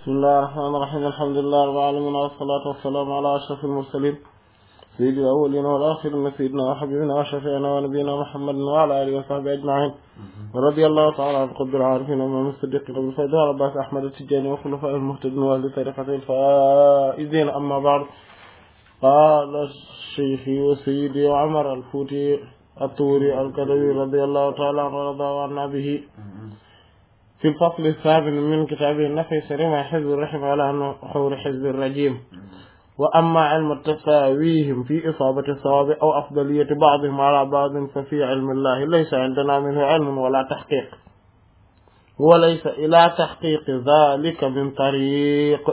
بسم الله الرحمن الرحيم الحمد لله رب العالمين والصلاة والسلام على أشرف المرسلين سيد الأولين والآخرين سيدنا وحبيبنا وشفيعنا ونبينا محمد وعلى آله وصحبه أجمعين ورضي الله تعالى عن قطب العارفين ومن الصديقين بالفيض عباس أحمد التجاني وخلفاء المهتدين وأهل طريقة الفائزين. أما بعد، قال الشيخ وسيدي عمر الفوتي الطوري القدوي رضي الله تعالى عنه ورضاه عنا به في الفصل الثامن من كتابه النفي سريع حزب الرحم على أنه حور حزب الرجيم. وأما علم التساويهم في إصابة الصواب أو أفضلية بعضهم على بعض ففي علم الله ليس عندنا منه علم ولا تحقيق، وليس إلى تحقيق ذلك من طريق.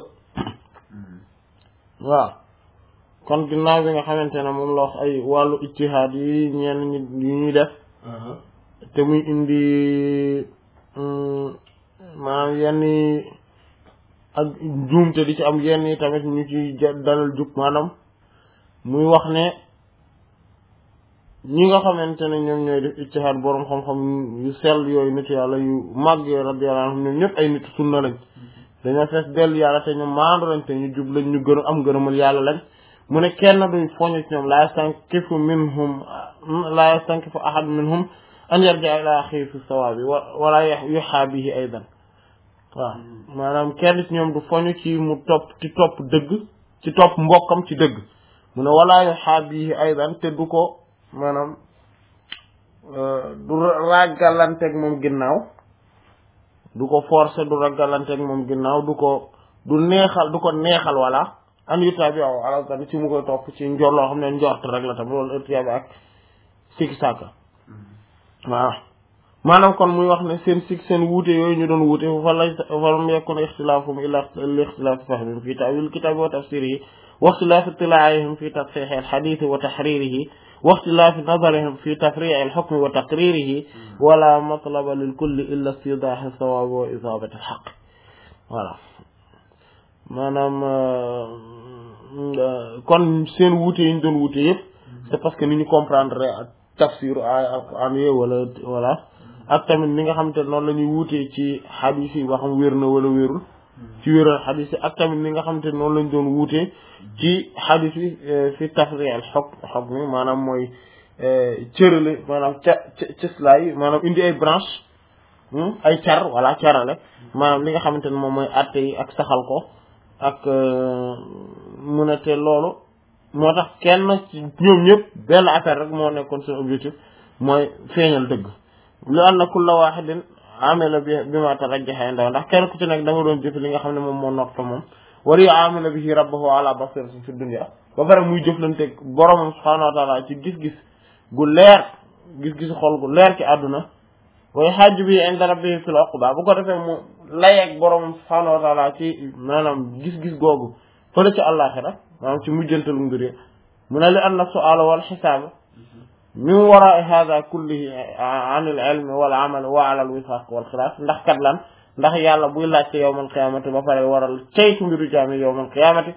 waaw kon ginnaaw bi nga xamante ne moom la wax ay wàllu ijtihaad yi ñenn ñi ñuy def te muy indi maanaam yenn ak njuumte di ci am yenn yi tamit ñu ci dalal jug maanaam muy wax ne ñi nga xamante ne ñoom ñooy def ijtihaad boroom xam-xam yu sell yooyu nit yàlla yu màgg yooyu radiyallahu anhum ñoom ñëpp ay nit sunna lañ, dañoo fees dellu yàlla te ñu maandu lañ te ñu jub lañ, ñu gën am gërëmal yàlla lañ. mu ne kenn duñ foñu ci ñoom laa yastankifu ahad minhum an yarja ila axi fi sawaabi wala yuxaa bihi aydan. waaw maanaam kenn ci ñoom du foñu ci mu topp dëgg, ci topp mbokkam ci dëgg. mu ne wala yuxaa bihi aydan te du ko maanaam du ragalanteeg moom ginnaaw, du ko forcer, du ragalanteeg moom ginnaaw, du ko neexal wala an yutaabi aw ala tan ci mu koy topp ci njor loo xam ne njort rek la tam loolu ëttiyaabi ak sikki sàkka. waaw maanaam kon muy wax ne seen wuute yooyu ñu doon wuute falam yakun ixtilaafum illa ixtilaafi fahmihim fi ta'wil kitaabi wa tafsirihi wa ixtilaafi ittilaa'ihim fi tasxiixi al-hadiisi wa taxriirihi wa ixtilaafi nazarihim fi tafrii'i al-hukmi wa taqriirihi wala matlaba lil kulli illa istidaahi as-sawaabi wa isaabati al-haqq. voilà maanaam kon seen wuute yi ñu doon wuute yëpp c'est parce que ni ñu comprendre ak tafsiru ay alquran yi wala ak tamit ni nga xamante ne noonu la ñuy wuutee ci xadis yi ba xam wér na wala wérul ci wéral xadis yi ak tamit ni nga xamante ne noonu lañ doon wuutee ci xadis yi fi tafri al hukm maanaam mooy cërale maanaam cëslaay maanaam indi ay branche ay car wala carale maanaam li nga xamante ne moom mooy atte yi ak saxal ko ak mu ne te loolu moo tax kenn ci ñoom ñëpp benn affaire rek moo nekkoon seen objectif mooy feeñal dëgg. lu anna kulla wahidin amila bi ma tarajjaha indahu, ndax kenn ku ci nekk da nga doon jëf li nga xam ne moom moo noot fa moom wala amila bihi rabbahu ala basiratin fi dunya, ba pare muy jëflanteeg boromam subhanahu wa taala ci gis-gis gu leer, gis-gisu xol gu leer ci àdduna. way xaaj bi inda rabbihi fil uqba, bu ko defee mu layeeg boromam subhanahu wa taala ci maanaam gis-gis googu fële ci àllaaxira maanaam ci mujjantalu mbir. mu ne li anna su'aala wal xisaaba min waraa'i haaza kullihi an al ilmi wal amal wa ala al wifaaq wal xilaaf, ndax kat lan ndax yàlla buy laajte yawmal qiyaamati ba pare waral ceytu mbiru jaami yawmal qiyaamati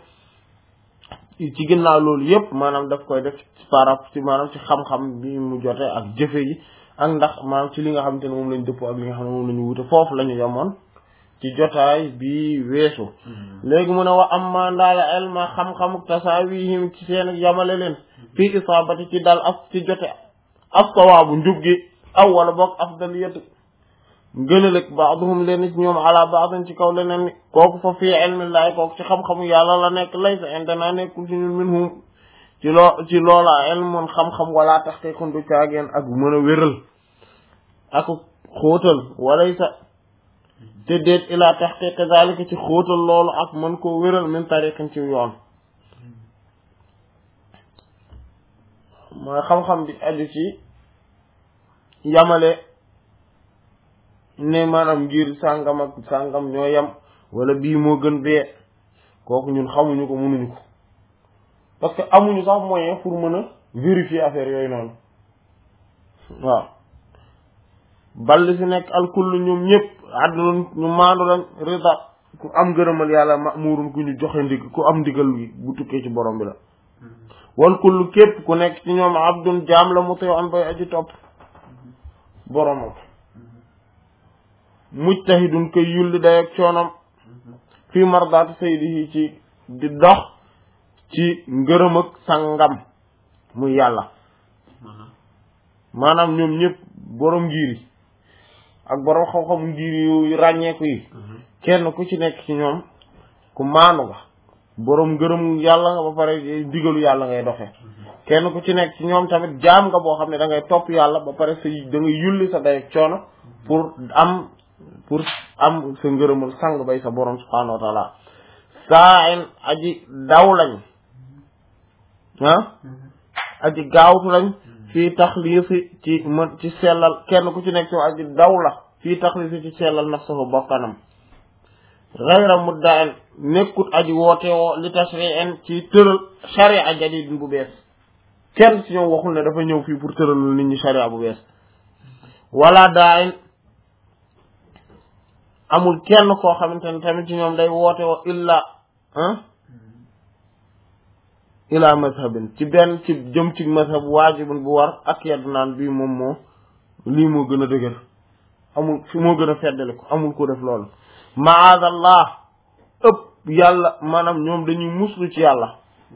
ci ginnaaw loolu yëpp maanaam daf koy def ci maanaam ci xam-xam bi mu jote ak jëfe yi ak ndax maanaam ci li nga xamante ne moom lañ dëppoo ak li nga xam ne moom la ñu wute. foofu la ñu yemoon ci jotaay bi weesu. léegi mu ne wa amma ndaala ilma xam-xamu tasaawihim ci seen yamale leen fii isaabati ci dal ci jote as-sawaabu njub gi aw wala boog afdaliyatu gënalëg ba'duhum leen ci ñoom ala ba'din ci kaw leneen ni kooku fa fii ilmillahi kooku ci xam-xamu yàlla la nekk laysa indana nekkul ci ñun minhum ci loola ilmun xam-xam wala tahqiqun du caageen ak mën a wéral ak xóotal walaysa te déet ila tahqiq zalika ci xóotal loolu ak mën koo wéral min tariqin ci yoon. mooy xam-xam bi aju ci yamale ne maanaam ngir sàngam ak sàngam ñoo yem wala bii moo gën bee, kooku ñun xamuñu ko mënuñu ko parce que amuñu sax moyen pour mën a vérifier affaire yooyu noonu. waaw balli si nekk alkullu ñoom ñëpp àdduna ñu maandu lañ rida ku am gërëmal yàlla ma'murun ku ñu joxe ndig ku am ndigal bu tukkee ci borom bi la. wal kullu képp ku nekk ci ñoom abdun jaam la muti'un bay aji topp boromam mujtahidun koy yulli day ak coonam fii mardaati sayyidihi ci di dox ci ngërëm ak sangam muy yàlla maanaam ñoom ñëpp borom ngir yi ak borom xam-xam ngir yu ràññeeku yi kenn ku ci nekk ci ñoom ku maanu nga borom ngërëm yàlla nga ba pare digalu yàlla ngay doxe kenn ku ci nekk ci ñoom tamit jaam nga boo xam ne da ngay topp yàlla ba pare sa da ngay yulli sa day coono pour am sa ngërëmul sang bay sa borom subhanahu wa taala saa en aji daw lañ aji gaawtu lañ fii taxliisi ci sellal kenn ku ci nekk ci aji daw la fii taxliisi ci sellal nafsahu bokkanam ghayra mudda'in nekkut aji woote woo li tashri'in ci tëral sharia jadid bu bees kenn ci ñoom waxul ne dafa ñëw fii pour tëralul nit ñi sharia bu bees wala da'in amul kenn koo xamante ne tamit ci ñoom day woote woo ila mazhabin ci benn ci jëm ci mazhab waajibun bu war ak yaddu naan bii moom lii moo gën a dëgër amul fi moo gën a feddali ko amul ko def loolu maadallah ëpp yàlla maanaam ñoom dañuy muslu ci yàlla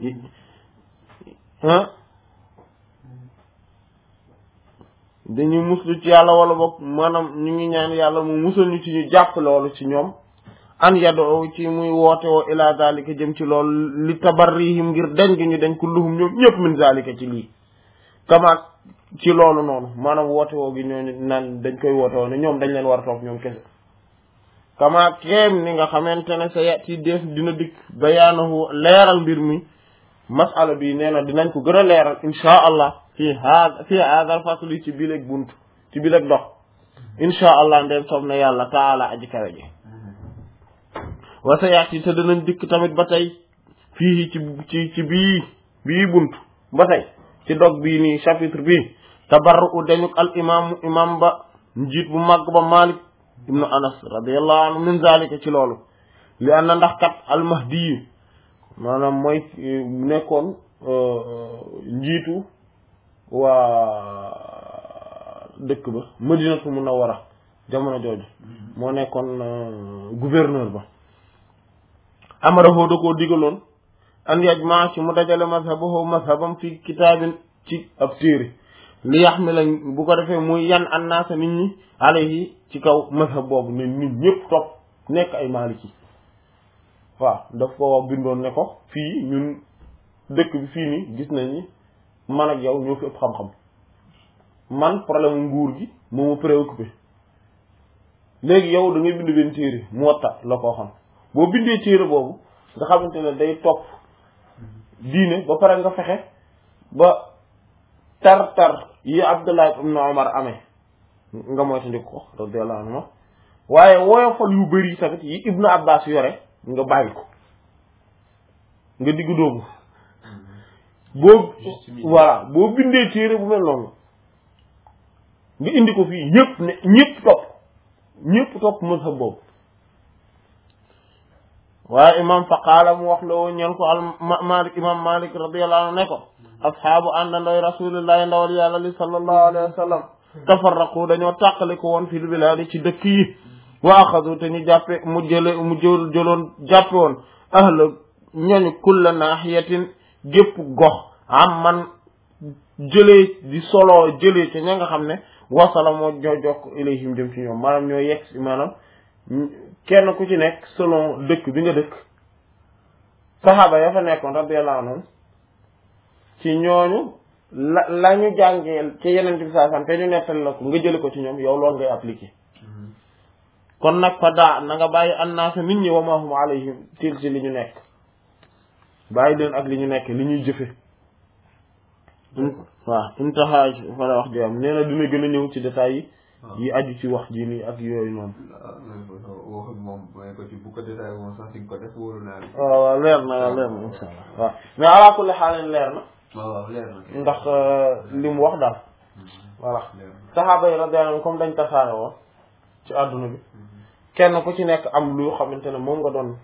dañuy muslu ci yàlla wala boog maanaam ñu ngi ñaan yàlla mu musal ñu ci ñu jàpp loolu ci ñoom an yadoo ci muy woote woo ila zalika jëm ci loolu li tabarrihim ngir dañ gi ñu dañ kulluhum ñoom ñëpp min zalika ci lii kama ci loolu noonu maanaam woote woo gi ñooñu naan dañ koy woote woo ne ñoom dañ leen war a topp ñoom kese kama kéem ni nga xamante ne sa yati def dina dikk bayaanahu leeral mbir mi masala bi nee na dinañ ko gën a leeral insha allah fii haadal fasli ci bileeg bunt ci bileeg dox insha allah ndeen soob na yàlla taala aji kawe ji wa sa yati te dinañ dikk tamit ba tey fii ci bii bunt ba tey ci dog bii nii chapitre bii tabarru dañu al imam ba njiit bu màgg ba Malik ibnu Anas radiyallahu anhu min zalika ci loolu li an na ndax kat al mahdi yu maanaam mooy nekkoon njiitu waa dëkk ba Madinatu Munawwara jamono jooju moo nekkoon gouverneur ba amarahu da koo digaloon an yajma ci mu dajale mazhabam fi kitaabin ci ab téere li yaxmila bu ko defee muy yan annaasa nit ñi alayhi ci kaw mazhab boobu ne nit ñëpp topp nekk ay maliki waaw daf ko bindoon ne ko fii ñun dëkk bi fii nii gis nañ ni man ak yow ñoo fi ëpp xam-xam man problème nguur gi moo ma préoccupé léegi yow da ngay bind benn téere Muwatta la koo xam boo bindee téere boobu nga xamante ne day topp diine ba pare nga fexe ba tar yi Abdullah ibn Umar amee nga moytandiku ko radiyallahu anhu waaye woyofal yu bëri tamit yi Ibnu Abbas yore nga bàyyi ko nga diggu doomu boo bindee téere bu mel noonu nga indi ko fii ñëpp topp mazhab boobu waaye imam faqaala mu wax loo ñeen ko imam Malik radiyallahu anhu ne ko ashaabu àndandooy rasulillahi ndawal yàlla li sallallahu alayhi wa sallam tafarraqu dañoo tàqali ko woon fil bilaadi ci dëkk yi wa axadu te ñu jàppe mu jëloon jàppe woon ahla ñooñu kulla naahiyatin gépp gox am man jëlee ci ña nga xam ne wasala moo ñoo jokk ilayhim jëm ci ñoom maanaam ñoo yegg si maanaam kenn ku ci nekk selon dëkk bi nga dëkk saxaaba ya fa nekkoon radiyallahu anhum ci ñooñu la ñu jàngee ci yeneen bi saa te ñu nettali la ko nga jëli ko ci ñoom yow loolu ngay appliquer kon nag fa daa na nga bàyyi annaasa nit ñi wa ma hum alayhim til ci li ñu nekk bàyyi leen ak li ñu nekk li ñuy jëfe waaw intaha fa la wax ji am nee na dina gën a ñëw ci détails yi aju ci wax ji nii ak yooyu noonu wax moom may ko ci bu ko détaillé moom sax di ko def wóolu naa waaw leer na insha allah waaw mais ala kulli xaal leer na waaw leer na ndax li mu wax daal voilà saxaaba yi radiyallahu anhum comme dañ tasaare woon ci àdduna bi kenn ku ci nekk am lu xamante ne moom nga doon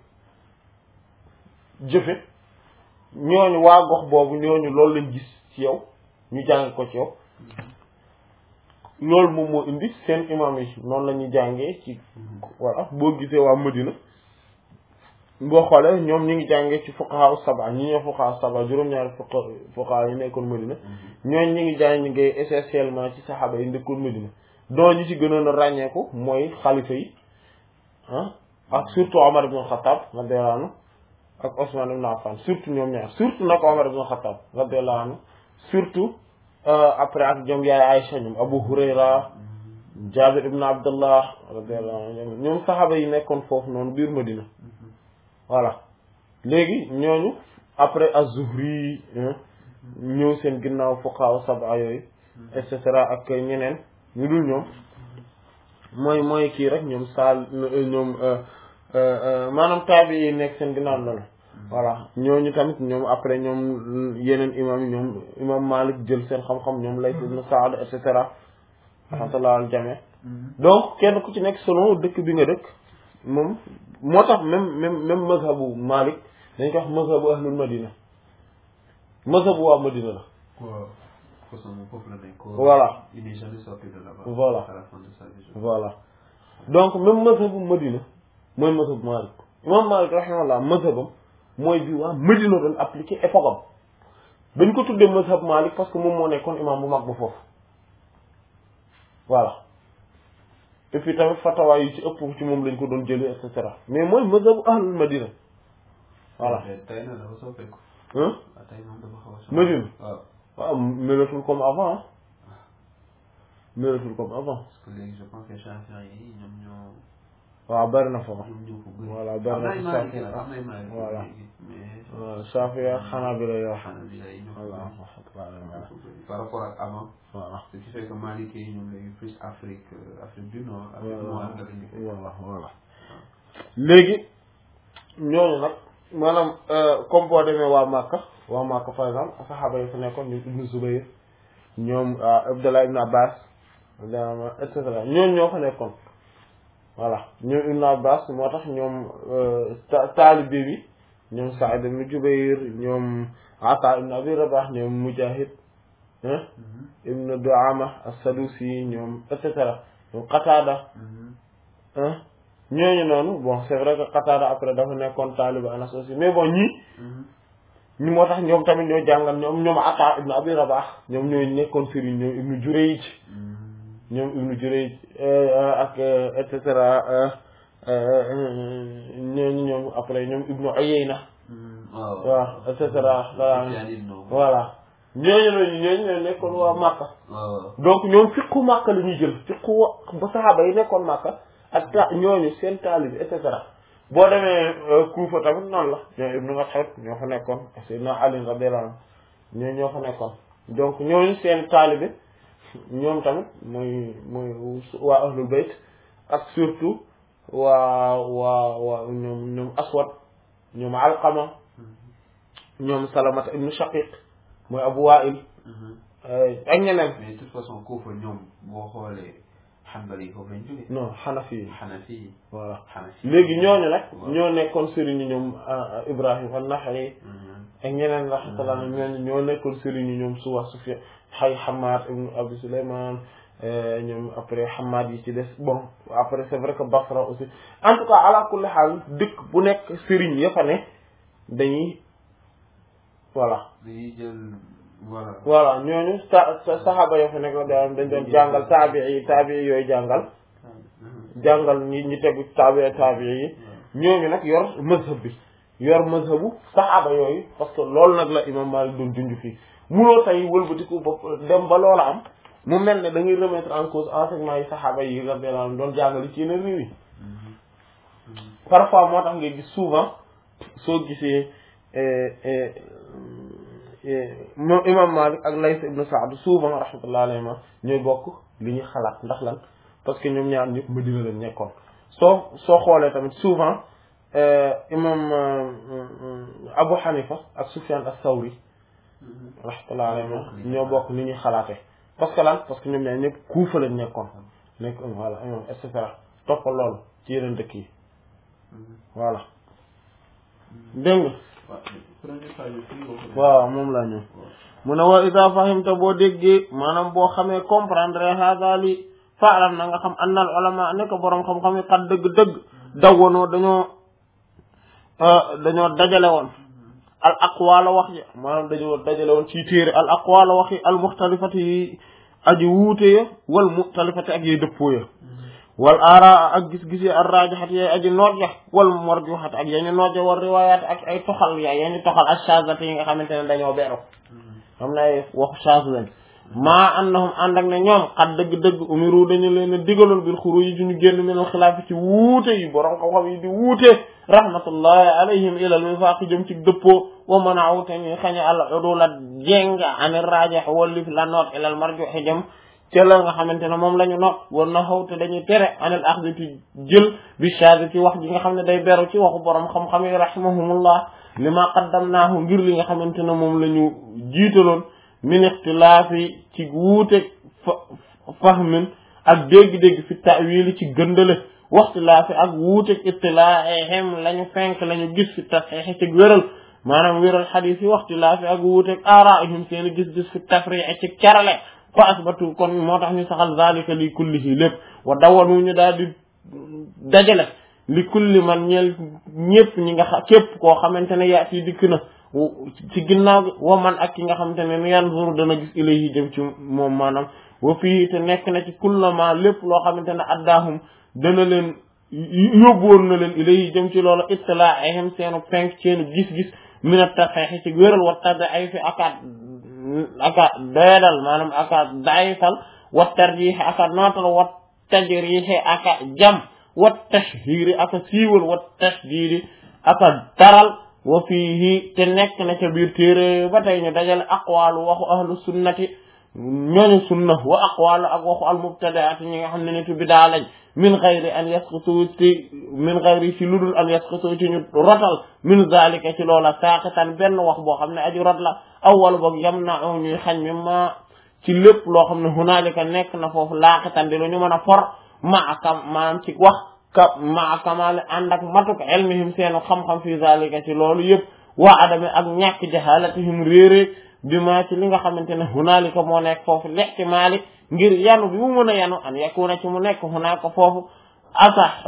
jëfe ñooñu waa gox boobu ñooñu loolu lañ gis ci yow ñu jàng ko ci yow loolu moom moo indi seen imam yi noonu la ñuy jàngee ci voilà boo gisee waa Madina boo xoolee ñoom ñi ngi jàngee ci fuqaha saba ñi ñoo fuqaha saba juróom-ñaari fuqaha yi nekkoon Medina ñooñ ñi ngi jàngee essentiellement ci saxaaba yi nekkoon Medina doo ñu ci gënoon a ràññeeku mooy xalifa yi ak surtout Omar ibn Khattab radiyallahu anhu ak Ousmane ibn Affan surtout ñoom ñaar surtout nag Omar ibn Khattab radiyallahu anhu surtout après ak ñoom yaay Aïcha ñoom Abu Hurayra Jabir ibn Abdullah radiyallahu anhu ñoom saxaaba yi nekkoon foofu noonu biir Medina voilà léegi ñooñu après az-Zuhri ñëw seen ginnaaw fuqaha sab'a yooyu et cetera ak ñeneen ñu dul ñoom mooy kii rek ñoom ñoom maanaam taabi yi nekk seen ginnaaw loolu voilà ñooñu tamit ñoom après ñoom yeneen imam yi ñoom imam Malik jël seen xam-xam ñoom Layth ibn Sa'd et cetera rahmatullah al jami donc kenn ku ci nekk selon dëkk bi nga dëkk moom moo tax même mazhabu Malik dañ ko wax mazhabu ahlul Madina mazhabu waa Madina la voilà voilà voilà donc même mazhabu Madina mooy mazhabu Malik imam Malik rahimahullah mazhabam mooy bi waa Madina doon appliqué époque am dañ ko tuddee mazhab Malik parce que moom moo nekkoon imam bu mag bu foofu voilà et puis tamit fatawa yi ci ëpp ci moom lañ ko doon jëlee et cetera mais mooy mazhabu ahlul Madina voilà Madina waaw melatul comme avant melatul comme avant parce que léegi je pense que Shafi'i yi ñoom ñoo waaw bari na fa voilà bari na fa voilà waaw Shafi'i ak Hanabila yoo voilà par rapport ak avant voilà ce qui fait que Maliki yi ñoom léegi plus Afrique du Nord voilà léegi ñooñu nag maanaam comme boo demee waa Makka par exemple saxaaba yi fa nekkoon ñoom Ibnu Zubayr ñoom Abdullah ibn Abbas et cetera ñooñu ñoo fa nekkoon voilà ñoom Ibn Abbas moo tax ñoom taalibe bi ñoom Sa'id ibn Jubayr ñoom Ata ibn Abi Rabah ñoom Mujahid ibn Du'ama as-Sadusi ñoom et cetera ñoom Qatada ñooñu noonu bon c'est vrai que Qatada après dafa nekkoon taalibe Anas aussi mais bon ñi moo tax ñoom tamit ñoo jàngal ñoom Ata ibn Abi Rabah ñoom ñooy nekkoon sëriñ ñoom Ibn Jurayj ak et cetera ñoom après ñoom Ibn Uyayna waaw et cetera voilà ñooñu nekkoon waa Makka donc ñoom fiqhu Makka la ñuy jël fiqhu ba saxaaba yi nekkoon Makka ak ñooñu seen taalibe et cetera boo demee Kufa tamit noonu la ñoom Ibn Mas'ud ñoo fa nekkoon Sayyidina Ali radiyallahu anhu ñoo fa nekkoon donc ñooñu seen taalibe ñoom tamit mooy waa ahlul bayt ak surtout waa ñoom Aswad ñoom Alqama ñoom Salamata ibn Shaqiq mooy Abu Wa'il ak ñeneen. mais de toute façon Kufa ñoom boo xoolee Hanbali yi foofu lañ jógee. non Hanafi yi. voilà léegi ñooñu nag. ñoo nekkoon sëriñu ñoom Ibrahim an-Nakha'i. ak ñeneen rahmatullah ñoo nekkoon sëriñu ñoom Sufyan Hammad ibn Abi Sulayman ñoom après Hammad yi ci des bon après c'est vrai que Basra aussi en tout cas ala kulli haal dëkk bu nekk sëriñ ya fa ne dañuy voilà. dañuy jël voilà. voilà ñooñu saxaaba ya fa nekk dañ doon jàngal taabii yooyu jàngal ñi tegu taabii yi ñooñu nag yor mazhab bi yor mazhabu saxaaba yooyu parce que loolu nag la imam Malik doon junj fii munoo tey wëlbatiku bopp dem ba loola am mu mel ne da ngay remettre en cause enseignement yi saxaaba yi radiyallahu anhum doon jàngale ci yeneen réew yi parfois moo tax ngay gis souvent soo gisee moom imam Malik ak Layth ibn Sa'd souvent rahmatullahi alayhima ñooy bokk li ñuy xalaat ndax lan parce que ñoom ñaar ñëpp Madina lañ nekkoon soo xoolee tamit souvent imam Abu Hanifa ak Sufyan as-Sawri rahmatullahi alayhima ñoo bokk ni ñuy xalaatee parce que lan parce que ñoom ñaar ñëpp Kuufa lañ nekkoon voilà imam et cetera toppal loolu ci yeneen dëkk yi voilà dégg nga waaw moom laa ñëw mu ne wa ida fahimta boo déggee maanaam boo xamee comprendre hada li faalam na nga xam annal ulama nekk boroom xam-xam yi xat dëgg-dëgg dawwanoo dañoo dañoo dajale woon al aqwaala wax yi maanaam dañoo dajale woon ci téere al aqwaala wax yi al muxtalifati yi aji wuute ya wal muxtalifati ak yey dëppoo ya wal aara ak gis-gis yi ar raajaxat yay aji noot ya wal marjuxat ak yañu noot ya wal riwaayaat ak ay toxal ya yañu toxal ak chazati yi nga xamante ne dañoo beeru xam na ay waxu chaz lañ maa annahum ànd ak ne ñoom xat dëgg-dëgg umiru dañu leen a digaloon bil xuruj yi ñu génn minal xilaafi ci wuute yi borom xam-xam yi di wuute rahmatullahi alayhim ilal wifaaqi jëm ci dëppoo wa manaaw te ñuy xañe al udula jenga ani raajax wallif la noot ilal marjuxi jëm ca la nga xamante ne moom la ñu noot war na xaw te dañuy tere anil axdi ci jël bi shaadi ci wax ji nga xam ne day beru ci waxu borom xam-xam yi rahimahumullah li ma qaddamnaahu ngir li nga xamante ne moom la ñu jiitaloon min ixtilaafi ci wuute fahmin ak dégg-dégg fi ta'wili ci gëndale waxtilaafi ak wuute ittilaahihim lañu fenk lañu gis fi tasxiixi ci wéral maanaam wéral xadiis yi waxtilaafi ak wuute aaraihim seeni gis-gis fi tafriixi ci carale fa asbatu kon moo tax ñu saxal zalika li kullihi lépp wa dawanu ñu daal di dajale li kulli man ñeel ñëpp ñi nga képp koo xamante ne yaa ci dikk na ci ginnaaw gi wa man ak ki nga xamante ne yanzuru dana gis ilayhi jëm ci moom maanaam wa fii te nekk na ci kullama lépp loo xamante ne addaahum dana leen yóbbuwoon na leen ilayhi jëm ci loolu ittalaa'ihim seenu penk seenu gis-gis mina tasxiix ci wéral wa tad'iif aka doyadal maanaam aka dayfal wa tarjiix aka nootal wa tajriix aka jam wa tashhiiri aka siiwal wa tasdiidi aka daral wa fiihi te nekk na ca biir téere ba tey ñu dajale aqwaalu waxu ahlu sunnati ñooñu sunna wa aqwaalu ak waxu al mubtadaati ñi nga xam ne nitu bidaa lañ min gayri an yasqutu min gayri ci ludul an yasqutu ci ñu rotal min zalika ci loola saaqitan benn wax boo xam ne aju rot la awwal boog yam na ñuy xañ mi ma ci lépp loo xam ne hunaalika nekk na foofu laaqitan di lu ñu mën a for maanaam ci wax maa kamaale ànd ak matuk ilmihim seenu xam-xam fi zalika ci loolu yëpp waa adame ak ñàkk jahalatihim réeré bi ma ci li nga xamante ne hunaalika moo nekk foofu lihtimaali ngir yanu bi mu mën a yanu an yakuna ci mu nekk hunaaka foofu asax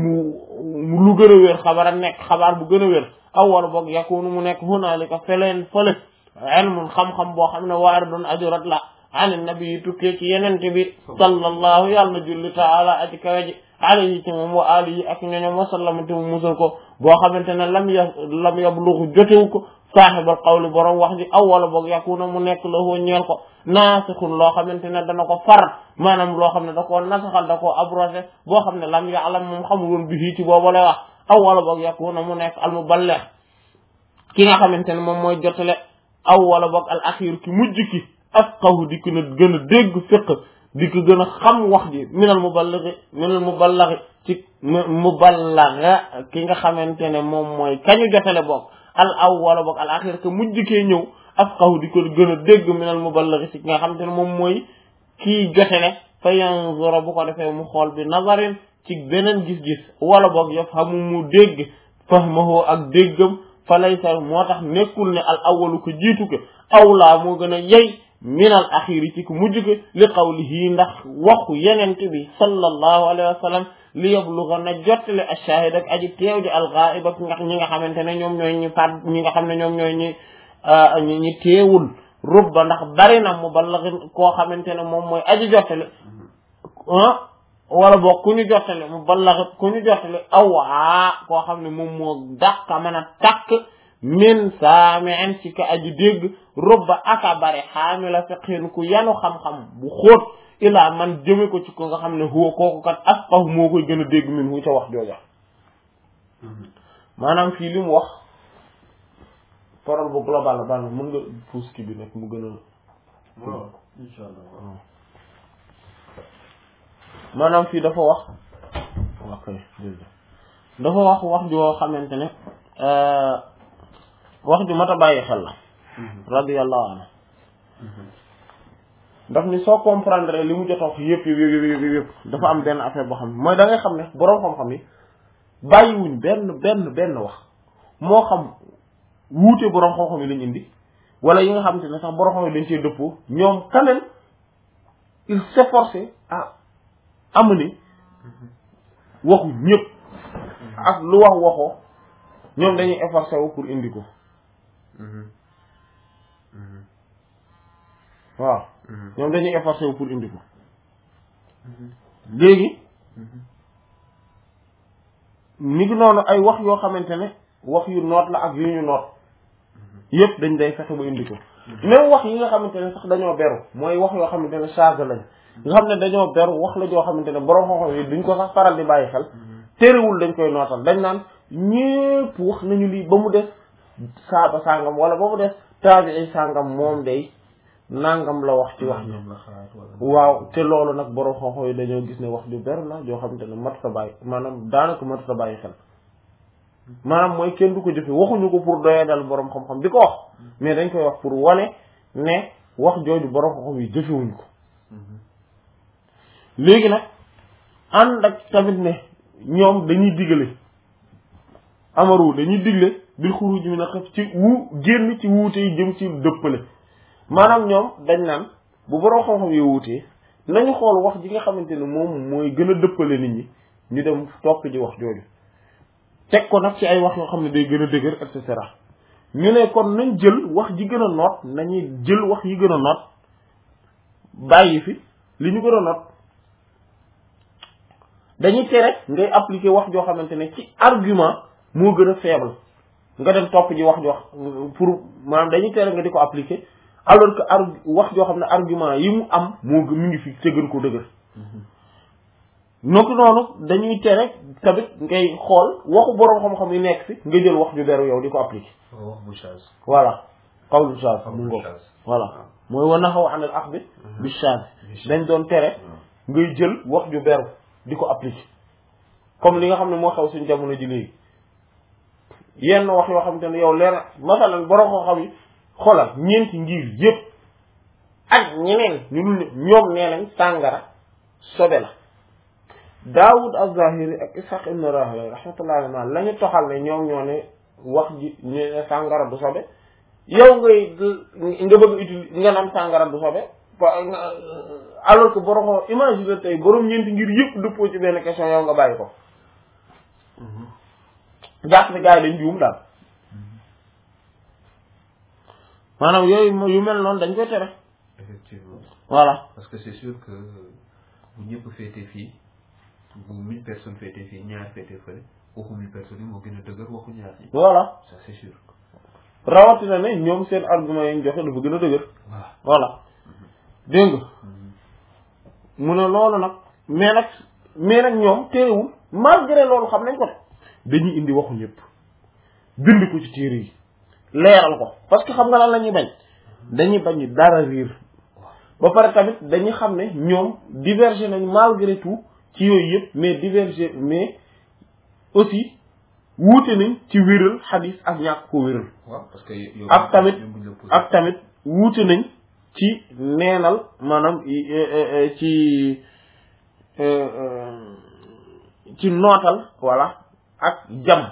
mu lu gën a wér xabar nekk xabaar bu gën a wér awwal boog yakunu mu nekk hunaalika feleen fële ilmun xam-xam boo xam ne waaridun ajurat la an nabi tukkee ci yenente bi sallallahu yàlla na julli taala aji kaweji alayhi ci moom wa alihi ak ñoñom wasallama te mu musal ko boo xamante ne lam yablugu jotewu ko saaxibal qawli borom wax ji awwala boog yakuna mu nekk la hoo ñeel ko naasixun loo xamante ne dana ko far maanaam loo xam ne da koo nasaxal da koo abrogé boo xam ne lam ya'lam moom xamul woon bi ci boobu lay wax awwala boog yakuna mu nekk al muballigh ki nga xamante ne moom mooy jotale awwala boog al axiir ki mujj ki afqahu di ko gën a dégg fiqh di ko gën a xam wax ji minal muballigh ci muballigh ki nga xamante ne moom mooy kañu jotale boog al awwala boog al axiir ke mujj kee ñëw afqahu di ko gën a dégg minal muballigh ci ki nga xamante ne moom mooy kii jotale fa yanzura bu ko defee mu xool bi nazarin ci beneen gis-gis wala boog yafhamu mu dégg fahmahu ak déggam fa laysa moo tax nekkul ne al awwalu ko jiitu ke awlaa moo gën a yey minal axiiri ci ku mujj ke li qawlihi ndax waxu yenente bi sallallahu alayhi wa sallam li yablugha na jottale ash-shahid ak aji teew ji al-ghaib ak ñi nga xamante ne ñoom ñooy ñi faat ñi nga xam ne ñoom ñooy ñi teewul rubba ndax bari na muballighin koo xamante ne moom mooy aji jottale wala boog ku ñu jottale muballigh ku ñu jottale awaa koo xam ne moom moo dàqa mën a takk min saami'in ci ka aji dégg rubba aka bari xaamila fiqhin ku yanu xam-xam bu xóot ilaa man jëme ko ci ko nga xam ne huwa kooku kat afqahu moo koy gën a dégg min hu ca wax jooja maanaam fii li mu wax parole bu global la baax na mën nga puus ki bi nekk mu gën a insha Allah maanaam fii dafa wax dafa wax joo xamante ne wax ju mat a bàyyi xel la radiyallahu anhu daf ni soo comprendre li mu jot a wax yëpp dafa am benn affaire boo xam ne mooy da ngay xam ne boroom xam-xam yi bàyyiwuñ benn wax moo xam wuute boroom xam-xam yi lañ indi wala yi nga xam te ne sax boroom xam yi dañ cee dëppoo ñoom quand même il s'efforce à amener waxu ñëpp ak lu waxoo ñoom dañuy efforcé wu pour indi ko waaw ñoom dañuy efforcé wu pour indi ko léegi ni ngi noonu ay wax yoo xamante ne wax yu noot la ak yu ñu noot yëpp dañ day fexe ba indi ko même wax yi nga xamante ne sax dañoo beru mooy wax yoo xamante ne charge lañ nga xam ne dañoo beru wax la joo xamante ne borom xam-xam yi duñ ko sax faral di bàyyi xel terewul dañ koy nootal dañ naan ñépp wax nañu lii ba mu des saaba sàngam wala ba mu des taabii sàngam moom day nangam la wax ci wax ji waaw te loolu nag borom xam-xam yi dañoo gis ne wax ju beru la joo xamante ne mat sa bàyyi maanaam daanaka mat sa bàyyi xel maanaam mooy kenn du ko jëfe waxuñu ko pour doyee dal borom xam-xam bi ko wax mais dañ koy wax pour wane ne wax jooju borom xam-xam yi jëfewuñ ko léegi nag ànd ak tamit ne ñoom dañuy digale amaru dañuy digle bil xuruj mi na xef ci génn ci wuute yi jëm ci dëppale maanaam ñoom dañ naan bu borom xam-xam yi wuutee nañu xool wax ji nga xamante ne moom mooy gën a dëppale nit ñi ñu dem topp ji wax jooju teg ko nag ci ay wax yoo xam ne day gën a dëgër et cetera ñu ne kon nañ jël wax ji gën a noot nañuy jël wax yi gën a noot bàyyi fi li ñu gën a noot dañuy tere ngay appliquer wax joo xamante ne ci argument moo gën a faible nga dem topp ji wax joo pour maanaam dañuy tere nga di ko appliquer alors que wax joo xam ne argument yi mu am moo mi ngi fi te gën ko dëgër donc noonu dañuy tere tamit ngay xool waxu boroom xam-xam yi nekk fi nga jël wax ju beru yow di ko appliquer wax bu chaz voilà qawlu chaz mu ngo voilà mooy wa nahaw anil akhd bi chaz dañ doon tere ngay jël wax ju beru di ko appliquer comme li nga xam ne moo xew suñu jamono ji léegi yenn wax yoo xamante ne yow leer masalan boroom xam-xam yi xoolal ñeenti ngir yépp ak ñeneen ñu dul ñoom nee nañ sàngara sobe la Daawud az-Zahiri ak Ishaq ibn Rahawayh rahmatullahi alayhi la ñu toxal ne ñoom ñoo ne wax ji ñu ne sàngara du sobe yow nga bëgg utiliser nga naan sàngara du sobe alors que borom imagine tey borom ñeenti ngir yëpp dëppoo ci benn question yow nga bàyyi ko jàpp ne gars yi dañ juum daal maanaam yooyu yu mel noonu dañ koy tere. Effectivement. Voilà. Parce que c'est sûr que bu ñëpp féete fii bu 1000 personnes féete fii ñaar féete fële waxu 1000 personnes yi moo gën a dëgër waxu ñaar yi. Voilà. Ça c'est sûr. rawatina ne ñoom seen argument yi ñu joxe dafa gën a dëgër. Voilà. dégg nga mu ne loolu nag mais nag ñoom téerewul malgré loolu xam nañ ko de dañuy indi waxu ñëpp bind ko ci téere yi leeral ko parce que xam nga lan la ñuy bañ dañuy bañ dara riir ba pare tamit dañuy xam ne ñoom diverger nañ malgré tout ci yooyu yëpp mais diverger mais aussi wuute nañ ci wéral xadis ak ñàkk ko wéral parce que ak tamit wuute nañ ci neenal maanaam ci nootal voilà ak jam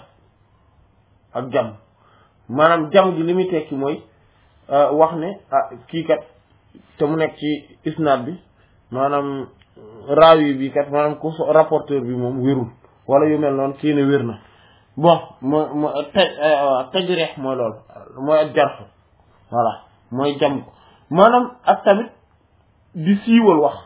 maanaam jam gi li muy tekki mooy wax ne kii kat te mu nekk ci isnaad bi maanaam raawi bi kat maanaam ku rapporteur bi moom wérul wala yu mel noonu kii ne wér na bon moo tajrih mooy loolu mooy ak jarh voilà mooy jam ko maanaam ak tamit di siiwal wax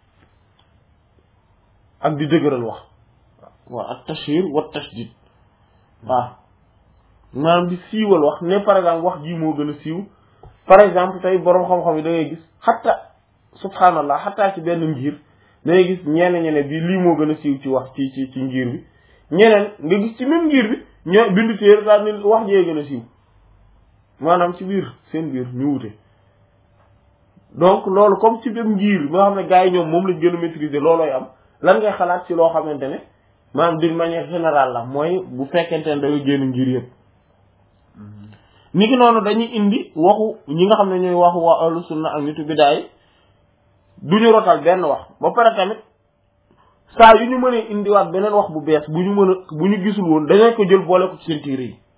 ak di dëgëral wax waaw ak tashhir wa tashdid waaw maanaam di siiwal wax ne par exemple wax ji moo gën a siiw par exemple tey boroom xam-xam yi da ngay gis xatta subhaanallah xatta ci benn ngir da ngay gis ñeneen bi lii moo gën a siiw ci wax ci ngir bi ñeneen nga gis ci même ngir bi ñoo bindu téer daal ni wax jee gën a siiw maanaam ci biir seen biir ñu wute donc loolu comme ci même ngir moo xam ne gars yi ñoom moom lañ gën a maîtriser loolooy am lan ngay xalaat ci loo xamante ne maanaam d'une manière générale la mooy bu fekkente ne da nga génn ngir yëpp ni ki noonu dañuy indi waxu ñi nga xam ne ñooy waxu waa ahlu sunna ak nitu bidaay duñu rotal benn wax ba pare tamit saa yu ñu mënee indiwaat beneen wax bu bees bu ñu gisul woon dañoo ko jël boole ko ci seen téere yi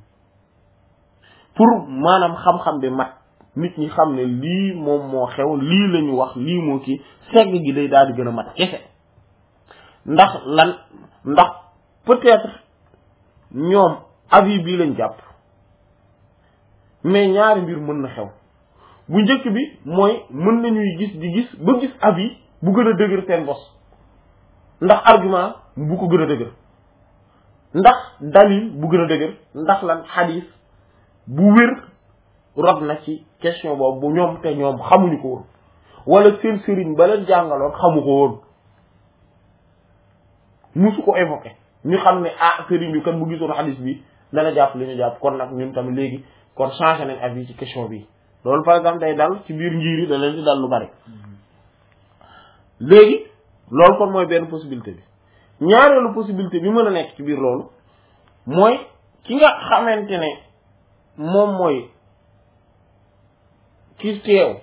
pour maanaam xam-xam bi mat nit ñi xam ne lii moom moo xew lii lañu wax lii moo kii segg gi day daal di gën a mat kese ndax peut-être ñoom avis bii lañ jàpp mais ñaari mbir mën na xew bu njëkk bi mooy mën nañuy gis di gis ba gis avis bu gën a dëgër seen bos ndax argument bu ko gën a dëgër ndax dalil bu gën a dëgër ndax lan xadis bu wér rot na ci question boobu bu ñoom te ñoom xamuñu ko woon wala seen sëriñ ba leen jàngaloon xamu ko woon musu ko évoqué ñu xam ne ah sëriñ bi kan bu gisoon xadis bi dana jàpp li ñu jàpp kon nag ñun tamit léegi kon changé nañ avis ci question bi loolu par exemple day dal ci biir ngir yi da leen di dal lu bari léegi loolu kon mooy benn possibilité bi ñaareelu possibilité bi mën a nekk ci biir loolu mooy ki nga xamante ne moom mooy ki teew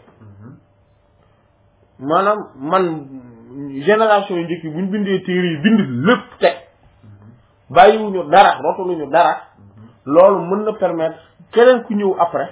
maanaam man génération yu njëkk yi bu ñu bindee téere yi bind lépp teg bàyyiwuñu dara rotaluñu dara loolu mën na permettre keneen ku ñëw après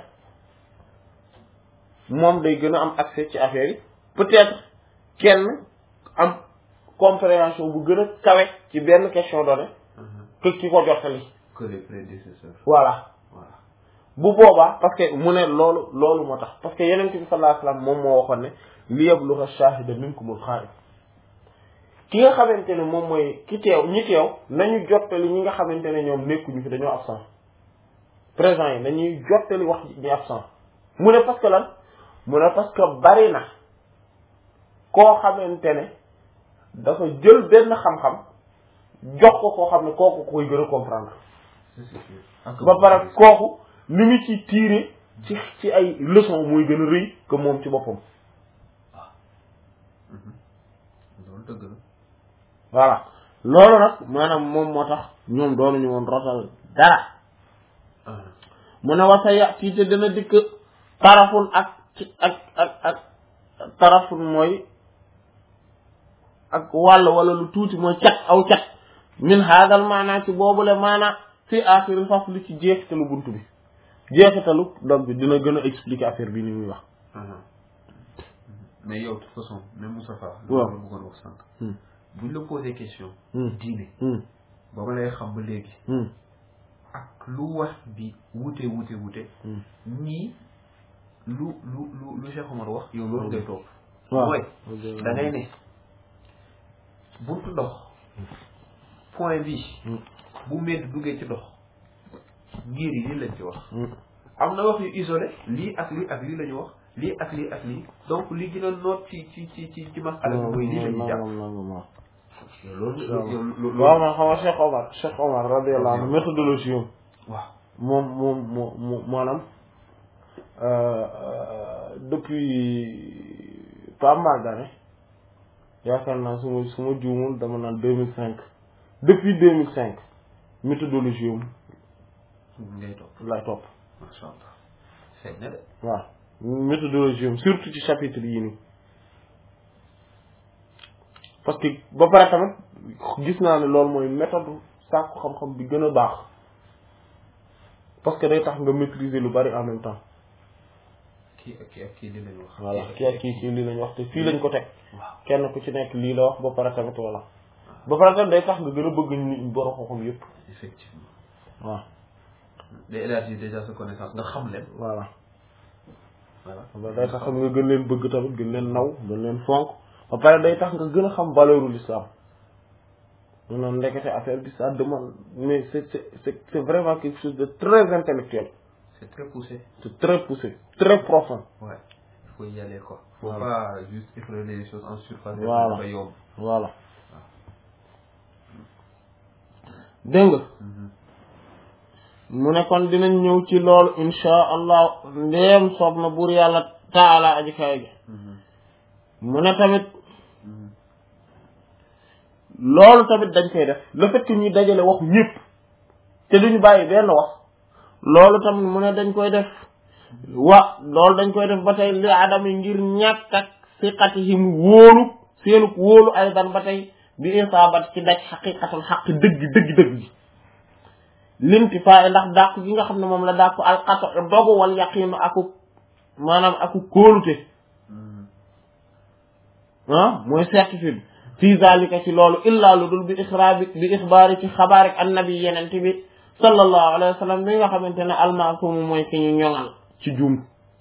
moom day gën a am accès ci affaire yi peut-être kenn am compréhension bu gën a kawe ci benn question donnée que ki ko jottali que les prédécesseurs. voilà bu boobaa parce que mu ne loolu moo tax parce que yeneen bi sallallahu alayhi wasallam moom moo waxoon ne li yablugha shahida minkumul ghaib ki nga xamante ne moom mooy ki teew ñi teew nañu jottali ñi nga xamante ne ñoom nekkuñu fi dañoo absent présent yi nañuy jottali wax ñi absent mu ne parce que lan mu ne parce que bari na koo xamante ne dafa jël benn xam-xam jox ko koo xam ne kooku koy gën a comprendre ba pare kooku li mu ci tirer ci ay leçon mooy gën a rëy que moom ci boppam loolu dëgg la voilà loolu nag maanaam moom moo tax ñoom doonuñu woon rotal dara mu ne wasa ya fii te dina dikk tarafun ak tarafun mooy ak wàll wala lu tuuti mooy cat aw cat min haadal maanaa ci boobule maanaa fi aaxiril fasli ci jeexitalu buntu bi jeexitalu dog bi dina gën a expliquer affaire bi ni muy wax mais yow de toute façon même Moustapha waaw la bëggoon wax sànq buñ la posé question diine ba ma lay xam ba léegi ak lu wax bi wute ñii lu Cheikh Omar wax yow loolu ngay toog mooy da ngay ne buntu ndox point bi bu medd duggee ci ndox ngir yi lii lañ ci wax am na wax yu isolé lii ak lii ak lii la ñu wax lii ak lii ak lii donc li gën a noot ci masala bi mooy lii la ñuy jàpp loolu waaw man xam nga Cheikh Omar radiyallahu anhu méthodologie yom waaw moom maanaam depuis pas mal d'années yaakaar naa su ma juumul dama naan 2005 depuis 2005 méthodologie yom ngay topp lay topp masha Allah feeñ na de waaw méthodologie yom surtout ci chapitre yi nii parce que ba pare tamit gis naa ne loolu mooy méthode sàkku xam-xam bi gën a baax parce que day tax nga maîtriser lu bari en même temps kii li lañ wax voilà kii li lañ wax te fii lañ ko teg waaw kenn ku ci nekk lii la wax ba pare tamit wala ba pare tamit day tax nga gën a bëgg nit borom xam-xam yëpp effectivement waaw day élargir déjà sa connaissance nga xam leen voilà voilà day tax nga gën leen bëgg tamit gën leen naw gën leen fonk ba pare day tax nga gën a xam valeuru l'islam ñu noonu ndekete affaire bi ça demande mais c'est vraiment quelque chose de très intellectuel c'est très poussé c'est très poussé très profond ouais il faut y aller quoi faut Voilà. pas juste effleurer les choses en surface Voilà. ba yomb voilà dégg nga mu ne kon dinañ ñëw ci loolu insha allah ndéem soob na buur yàlla taala aji kaay gi mu ne tamit loolu tamit dañ koy def le fait que ñuy dajale waxu ñëpp te duñu bàyyi benn wax loolu tamit mu ne dañ koy def loolu dañ koy def ba tey li adami ngir ñàkk ak siqatihim seenuk wóolu ay dan ba tey bi isaabat ci daj xaqiqatul xaq dëgg ji limtifaa ndax dàqu gi nga xam ne moom la dàqu alxato dogu wal yaqiinu aku kóolute mooy certitude fii zalika ci loolu illaa lu dul bi ixbaari ci xabaar ak annabi yenente bi sallallahu alayhi wa sallam mi nga xamante ne almaasumu mooy ki ñu ñoŋal ci juum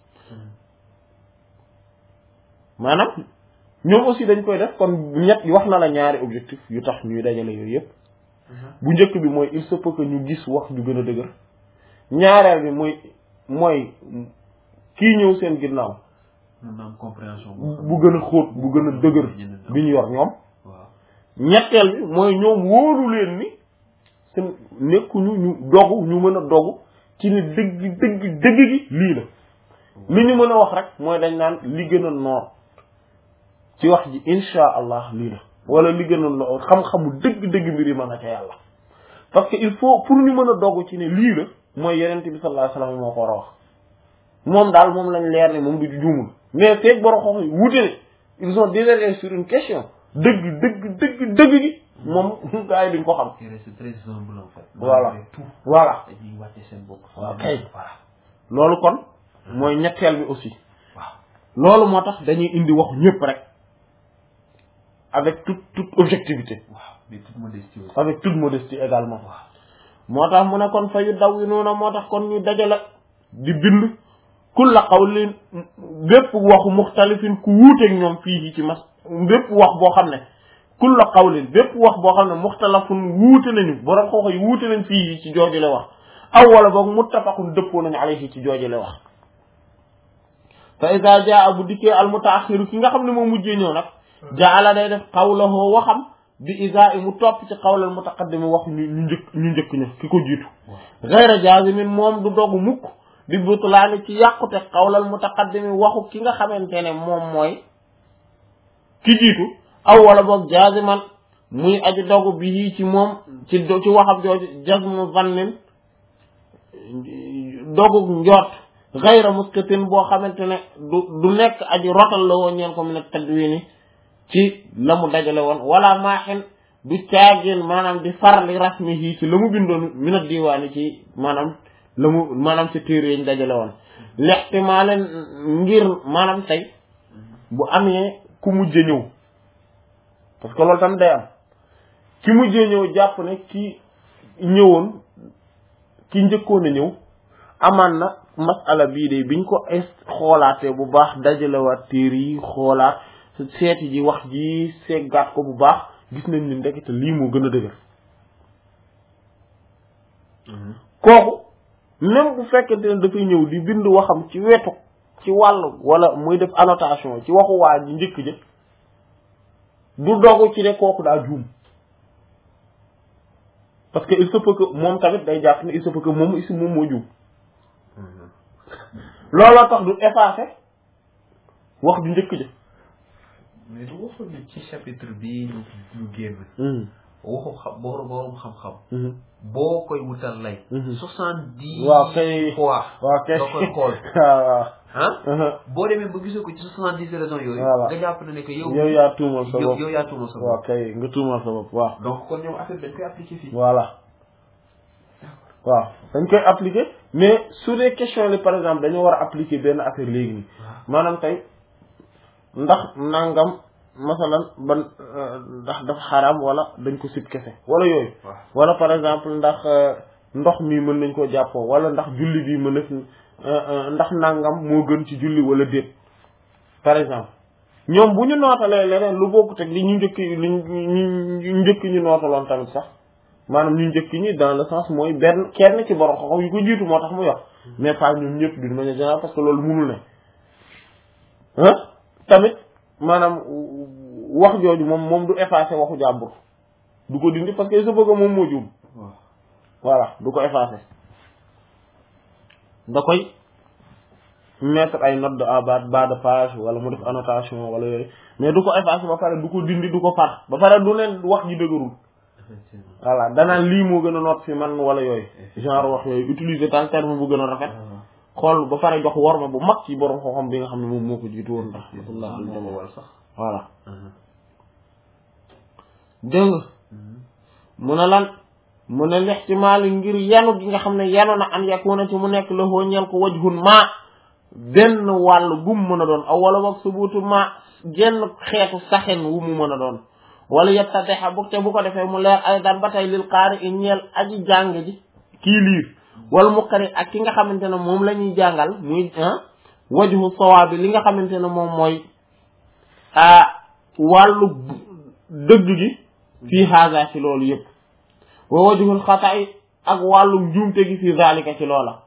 maanaam ñoom aussi dañ koy def kon ñett wax na la ñaari objectif yu tax ñuy dajale yooyu yëpp bu njëkk bi mooy il se peut que ñu gis wax ju gën a dëgër ñaareel bi mooy kii ñëw seen ginnaaw compréhension bu gën a xóot bu gën a dëgër bi ñu yor ñoom ñetteel bi mooy ñoom wóolu leen ni seen nekkuñu ñu dogu ñu mën a dogu ci ni dëgg gi lii la li ñu mën a wax rek mooy dañ naan li gën a noor ci wax ji insha allah lii la wala li gën a noor xam-xamu dëgg mbir yi mën a ca yàlla parce que il faut pour ñu mën a dogu ci ne lii la mooy yenent bi sallallahu alayhi wasallam moo ko war a wax moom daal moom lañ leer ne moom du juumul mais feeg boro xoox yi wuute ne ils ont divergé sur une question dëgg gi moom gars yi duñ ko xam. c'est très humble en fait. voilà dañuy wàcce seen bopp. waaw kay loolu kon mooy ñetteel bi aussi. waaw loolu moo tax dañuy indi waxu ñëpp rek avec toute objectivité. waaw mais toute modestie aussi. avec toute modestie également. waaw moo tax mu ne kon fa yu daw yi noonu moo tax kon ñu dajale di bind kulla qawlin bépp waxu muxtalifin ku wuuteeg ñoom fii ci mas bépp wax boo xam ne. kulla qawlin bépp wax boo xam ne muxtalafun wuute nañu borom xoox yi wuute nañ fii ci jooju la wax aw wala boog muttafaqun dëppoo nañu alayhi ci jooju la wax fa iza jaa bu dikkee al mutaaxiru ki nga xam ne moo mujjee ñëw nag jaala day def qawlahu waxam bi iza i mu topp ci qawlal mutaqaddimi wax ñu njëkk ña ki ko jiitu ghayra jazimin moom du dogu mukk bi butlaani ci yàqute qawlal mutaqaddimi waxu ki nga xamante ne moom mooy ki jiitu aw wala boog jaziman muy aji dogu bi ci moom ci waxam jooju jazmu vannin dogu njort ghayra muskatin boo xamante ne du nekk aji rotal la woon ñeen ko mu ne tadwini ci la mu dajale woon wala maaxin du caageen maanaam di farli rasmihi ci la mu bindoon mina diwaani ci maanaam ci téere yi ñu dajale woon lextimaale ngir maanaam tey bu amee ku mujj ñëw parce que loolu tam day am ki mujjee ñëw jàpp ne ki ñëwoon ki njëkkoon a ñëw amaan na masala bii de biñ ko xoolaatee bu baax dajalewaat téere yi xoolaat seeti ji wax ji seggaat ko bu baax gis nañ ni ndekete lii moo gën a dëgër kooku même bu fekkente ne dafay ñëw di bind waxam ci wetu ci wàll wala muy def annotation ci waxu waa ji njëkk jë du dogu ci ne kooku daa juum parce que il se peut que moom tamit day jàpp ne il se peut que moom ici moom moo juum looloo tax du effacer wax ju njëkk ja mais du waxul ne ci chapitre bi ñu génn waxu borom xam-xam boo koy wutal lay 70 waaw kay fois waaw kay nga koy xool waaw boo demee ba gisoo ko ci 70 raisons yooyu nga jàpp na ne que yow yaa tuumal sa bopp yow yaa tuumal sa bopp waaw kay nga tuumal sa bopp waaw donc kon ñoom affaire dañ koy appliquer fii voilà waaw dañ koy appliquer mais sur les questions li par exemple dañoo war a appliquer benn affaire léegi nii maanaam tey ndax nangam masalan ban ndax dafa xaraam wala dañ ko sib kese wala yooyu wala par exemple ndax ndox mi mën nañ koo jàppoo wala ndax julli bi mën na ndax nangam moo gën ci julli wala déet par exemple ñoom bu ñu nootalee leneen lu bokkut ak li ñu njëkk ñu nootaloon tamit sax maanaam ñu njëkk ñi dans le sens mooy benn kenn ci borom xam-xam yu ko jiitu moo tax mu wax mais pas ñoom ñëpp d'une manière générale parce que loolu mënul ne tamit maanaam wax jooju moom du effacer waxu jàmbur du ko dindi parce que il se peut que moom moo juum voilà du ko effacer da koy mettre ay note de bas de page wala mu def annotation wala yooyu mais du ko effacer ba pare du ko dindi du ko far ba pare du leen wax ji dëgërul voilà danaan lii moo gën a noot fi man wala yooyu genre wax yooyu utiliser tant terme bu gën a rafet xool ba pare jox worma bu mag ci borom xam-xam bi nga xam ne moom moo ko jiitu woon ndax voilà dégg nga mu ne lan mu ne lixtimaal ngir yanu gi nga xam ne yanu na an yakuna ci mu nekk la ñeel ko wajhun ma benn wàll gum mën a doon aw wala boog subutu ma genn xeetu saxen wu mu mën a doon wala yettadexa bu te bu ko defee mu leer ay daan ba tey lil qaari i ñeel aji jàng ji kii liir wal muqari ak ki nga xamante ne moom la ñuy jàngal muy wajhu sawaab bi li nga xamante ne moom mooy wàllu dëgg gi fii haza ci loolu yëpp wa wajhul xata'i ak wàllu njuumte gi fii zalika ci loola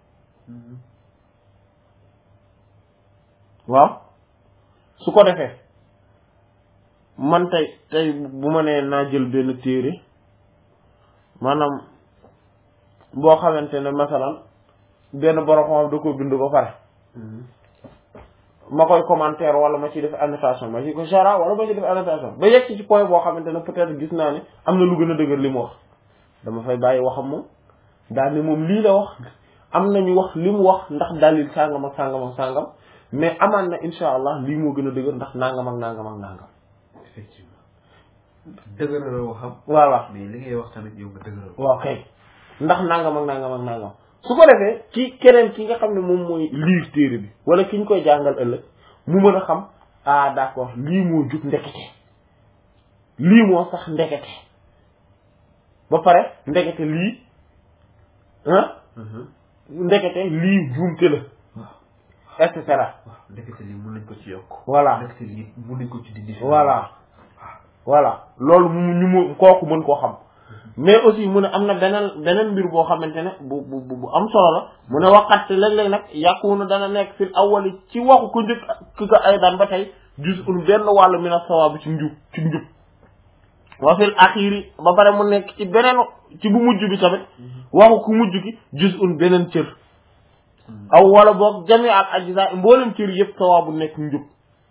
waaw su ko defee man tey bu ma nee naa jël benn téere maanaam boo xamante ne masalan benn borom xam da ko bind ba pare ma koy commentaire wala ma ci def annotation ma ci ko chara wala ma ci def annotation ba yegg ci point boo xamante ne peut-être gis naa ne am na lu gën a dëgër li mu wax dama fay bàyyi waxam moom daal ne moom lii la wax am nañu wax li mu wax ndax dalil sàngam ak sàngam ak sàngam mais amaan na insha allah lii moo gën a dëgër ndax nangam ak nangam ak nangam. effectivement dëgëral waxam. voilà mais li ngay wax tamit yow nga dëgëral. waaw kay ndax nangam ak nangam ak nangam su ko defee ci keneen ki nga xam ne moom mooy lire téere bi wala ki ñu koy jàngal ëllëg mu mën a xam d'accord lii moo jug ndekete lii moo sax ndekete ba pare ndekete lii ndekete lii juumte la et cetera. waaw ndekete lii mën nañ ko ci yokk. voilà ndekete lii mën nañ ko ci dindi. voilà loolu mu kooku mën koo xam mais aussi mu ne am na beneen mbir boo xamante ne bu am solo la mu ne waxat léeg-léeg nag yàquwuna dana nekk fil awwali ci waxu ku njëkk ki ko ay daan ba tey juz'un benn wàllu min as-sawaab ci njub wa fil axiiri ba pare mu nekk ci beneen ci bu mujj bi tamit waxu ku mujj ki juz'un beneen cër aw wala boog jami al ajza mboolem cër yëpp sawaabu nekk njub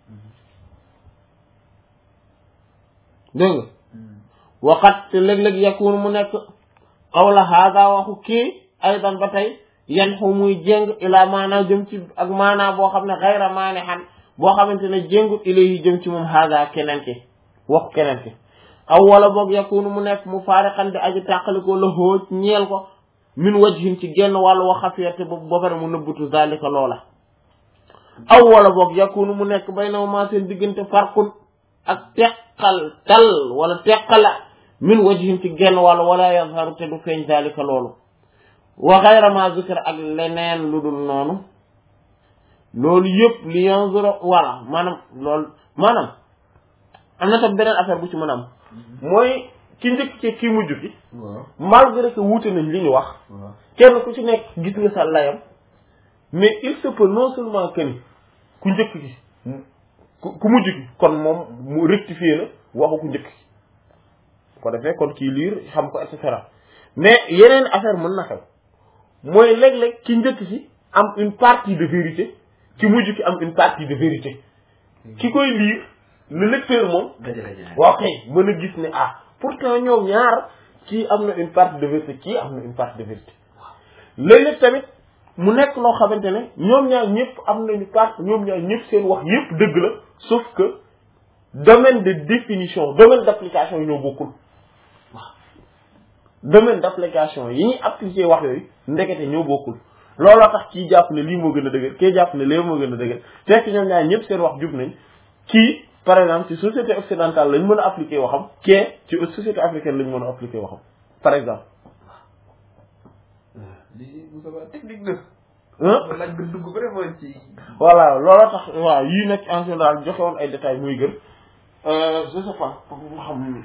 dégg nga waxat te léeg-léeg yakun mu nekk qawla hada waxu kii aydan ba tey yan xu muy jéng ilaa maanaa jëm ci ak maanaa boo xam ne xayra maane xan boo xamante ne jéngut ilayhi jëm ci moom hada keneen ki waxu keneen ki aw wala boog yakun mu nekk mu faariqan di aji tàqalikoo la hóoj ñeel ko min wajhin ci genn wàllu wa xafiyate ba pare mu nëbbutu zalika loola aw wala boog yakun mu nekk bay naw maa seen diggante farqun ak teqal wala teqala min wajhin ci genn wàllu wala yazharu te du feeñ zalika loolu wa ghayra ma zikra ak leneen lu dul noonu loolu yëpp li yanzura wala maanaam am na tam beneen affaire bu ci mën a am mooy ki njëkk ci kii mujj ki malgré que wuute nañ li ñu wax kenn ku ci nekk gis nga sa layam mais il se peut non seulement que ni ku njëkk ki ku mujj ki kon moom mu rectifier la waxu ku njëkk ki ko defee kon kii liir xam ko et cetera mais yeneen affaire mën na xew mooy léeg-léeg ki njëkk ki am une partie de vérité ki mujj ki am une partie de vérité ki koy liir le lecteur moom waaw kay mën a gis ne pourtant ñoom ñaar kii am na une partie de vérité kii am na une partie de vérité léeg-léeg tamit mu nekk loo xamante ne ñoom ñaar ñëpp am nañu partie ñoom ñaar ñëpp seen wax yëpp dëgg la sauf que domaine de définition domaine d'application yi ñoo bokkul domaine d'application yi ñuy appliquer wax yooyu ndekete ñoo bokkul looloo tax kii jàpp ne lii moo gën a dëgër kii jàpp ne lee moo gën a dëgër fekk ñoom ñaar ñëpp seen wax jub nañ kii par exemple ci société occidentale lañ mën a appliquer waxam kee ci société africaine lañ mën a appliquer waxam par exemple. lii Moussa Ba technique la. laaj nga dugg vraiment ci. voilà looloo tax waaw yii nag en général joxe woon ay détails muy gën je sais pas nga xam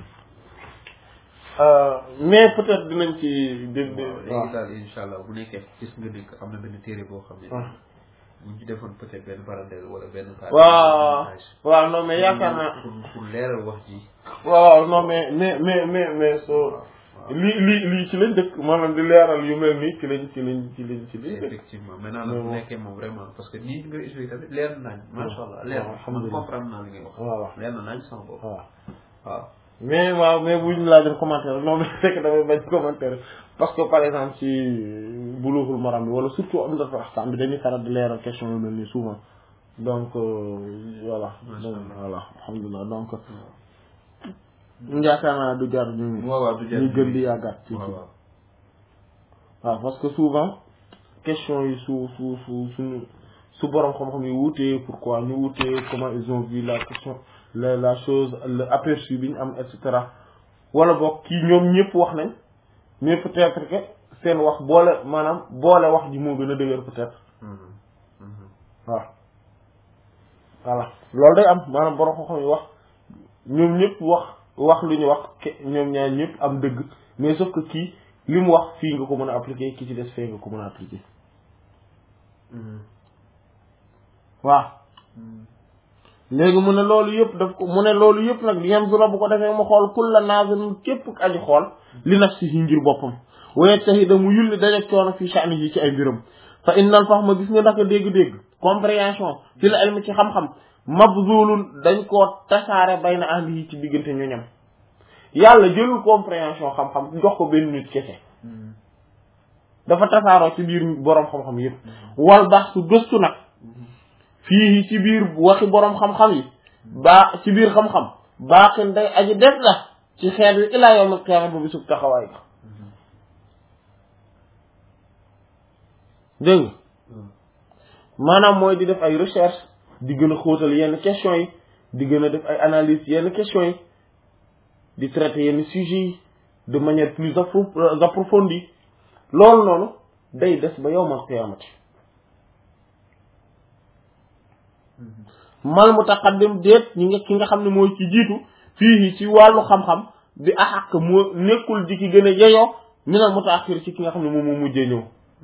mais peut-être dinañ ci. léegi daal incha allah bu nekkee gis nga ni am na benn téere boo xam ne. bu ñu defoon peut-être benn parenthèse wala benn. waaw non mais yaakaar naa. pour leeral wax ji. waaw non mais soo. lii ci lañ dëkk maanaam di leeral yu mel nii ci lañ. effectivement maintenant nag bu nekkee moom vraiment parce que nii nga expliqué tamit leer na nañ. macha allah leer na man comprendre naa li ngay wax. waaw leer na nañ sama bopp. waaw. mais bu ñu laajoon commentaire non mais fekk damay bañ commentaire parce que par exemple ci Bulughul Maram bi wala surtout Umdatul Ahkam bi dañuy faral di leeral question yu mel nii souvent donc voilà. voilà alhamdulilah donc. yaakaar naa du jar ñu. ñu gën di yàggaat ci waaw parce que souvent question yi su borom xam-xam yi wuutee pourquoi ñu wuutee comment ils ont vu la question la chose le aperçu bi ñu am et cetera wala boog kii ñoom ñëpp wax nañ mais peut-être que seen wax boole maanaam boole wax ji moo gën a dëgër peut-être waaw voilà loolu day am maanaam borom xam-xam yi wax ñoom ñëpp wax lu ñu wax ñoom ñaar ñëpp am dëgg mais sauf que kii li mu wax fii nga ko mën a appliquer ki ci des fee nga ko mën a appliquer waaw léegi mu ne loolu yëpp daf ko mu ne loolu yëpp nag di yem sura bu ko defee mu xool kulla nazim képp aji xool li nafsihi ngir boppam waaye tahida mu yulli dajeg coono fii sha'nihi ci ay mbiram fa innal fahma gis nga naka dégg-dégg compréhension fil ilmi ci xam-xam mabzulun dañ koo tasaare bayna ahlihi ci diggante ñoñam yàlla jëlul compréhension xam-xam jox ko benn nit kese dafa tasaaroo ci biir boroom xam-xam yëpp wal baax su gëstu nag fii ci biir waxi boroom xam-xam yi ci biir xam-xam baaxin day aji des la ci xeet wi ilaa yawmal qiyaama ba bisub taxawaay ga dégg nga maanaam mooy di def ay recherche di gën a xóotal yenn questions yi di gën a def ay analyse yenn questions yi di traiter yenn sujets yi de manière plus approfondie loolu noonu day des ba yawmal qiyaamati mal mutaqaddim déet ki nga xam ne mooy ci jiitu fii ci wàllu xam-xam bi axaq moo nekkul di ki gën a yeyoo minal mutaaxir ci ki nga xam ne moom moo mujjee ñëw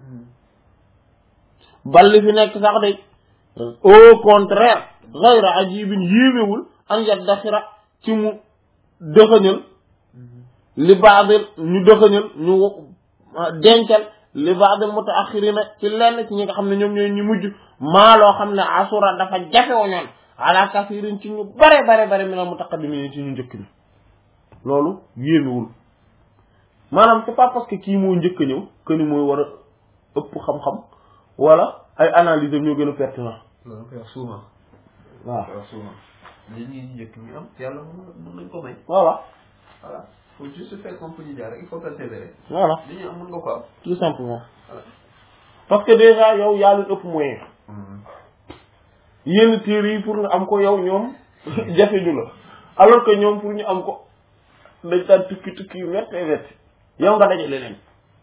balli fi nekk sax day au contraire gayra ajibin yéemewul an yaddaxira ci mu dëxëñal li baadil ñu dëxëñal ñu dencal li baadil mutaaxirina ci lenn ci ñi nga xam ne ñoom ñooy ñu mujj maa loo xam ne asura dafa jafewoñoon ala kasirin ci ñu bare minal mutaqaddimin ci ñu njëkk ñi loolu yéemewul maanaam c'est pas parce que kii moo njëkk a ñëw que ni mooy war a ëpp xam-xam wala ay analyse ñoo gën a pertinent. loolu koy wax souvent. waaw koy wax souvent. mais ñi njëkk ñu am yàlla mën nañ ko may. voilà. voilà faut juste faire comme pour ñu jaar rek il faut persévérer. voilà li ñu am mën nga ko am. tout simplement. voilà. parce que déjà yow yaa leen ëpp moyen. yenn téere yi pour nga am ko yow ñoom jafe ñu la alors que ñoom pour ñu am ko dañ daan tukki yu méttee métti yow nga daje leneen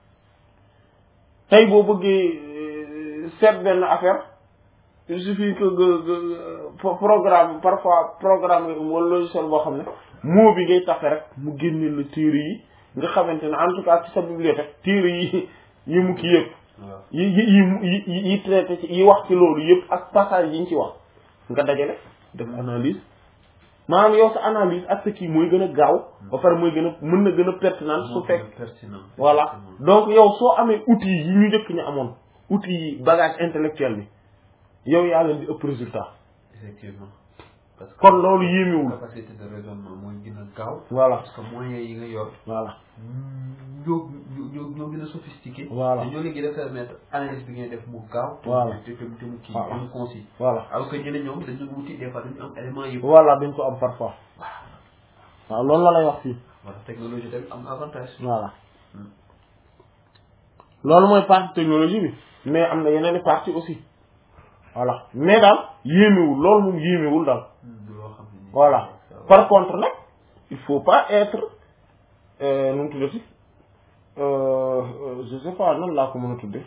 tey boo bëggee seet benn affaire il suffit que programme parfois programme wala logiciel boo xam ne mot bi ngay tafe rek mu génne la téere yi nga xamante ne en tout cas ci sa bibliothèque téere yi mu kii yëpp yi traité ci yi wax ci loolu yëpp ak passage yi ñu ci wax nga dajale def analyse maanaam yow sa analyse ak sa kii mooy gën a gaaw ba pare mooy gën a mën na gën a pertinent su fekk voilà donc yow soo amee outils yi ñu njëkk ñu amoon outils yi bagage intellectuel bi yow yaa leen di ëpp résultat effectivement parce que kon loolu yéemewul capacité de raisonnement mooy gën a gaaw voilà parce que moyens yi nga yor voilà ñoo gën a sophistiqué voilà te ñoo leen gën a permettre analyse bi ngay def mu gaaw voilà te mu kii voilà mu concis voilà alors que ñeneen ñoom dañu wuti des fois dañu am élément yi voilà dañ ko am parfois waaw loolu la lay wax fii voilà technologie tamit am avantage voilà loolu mooy partie technologie bi mais am na yeneen i partie aussi voilà mais daal yéemewul loolu moom yéemewul daal voilà par contre nag il faut pas être nu mu tuddati je sais pas nan laa ko mën a tudde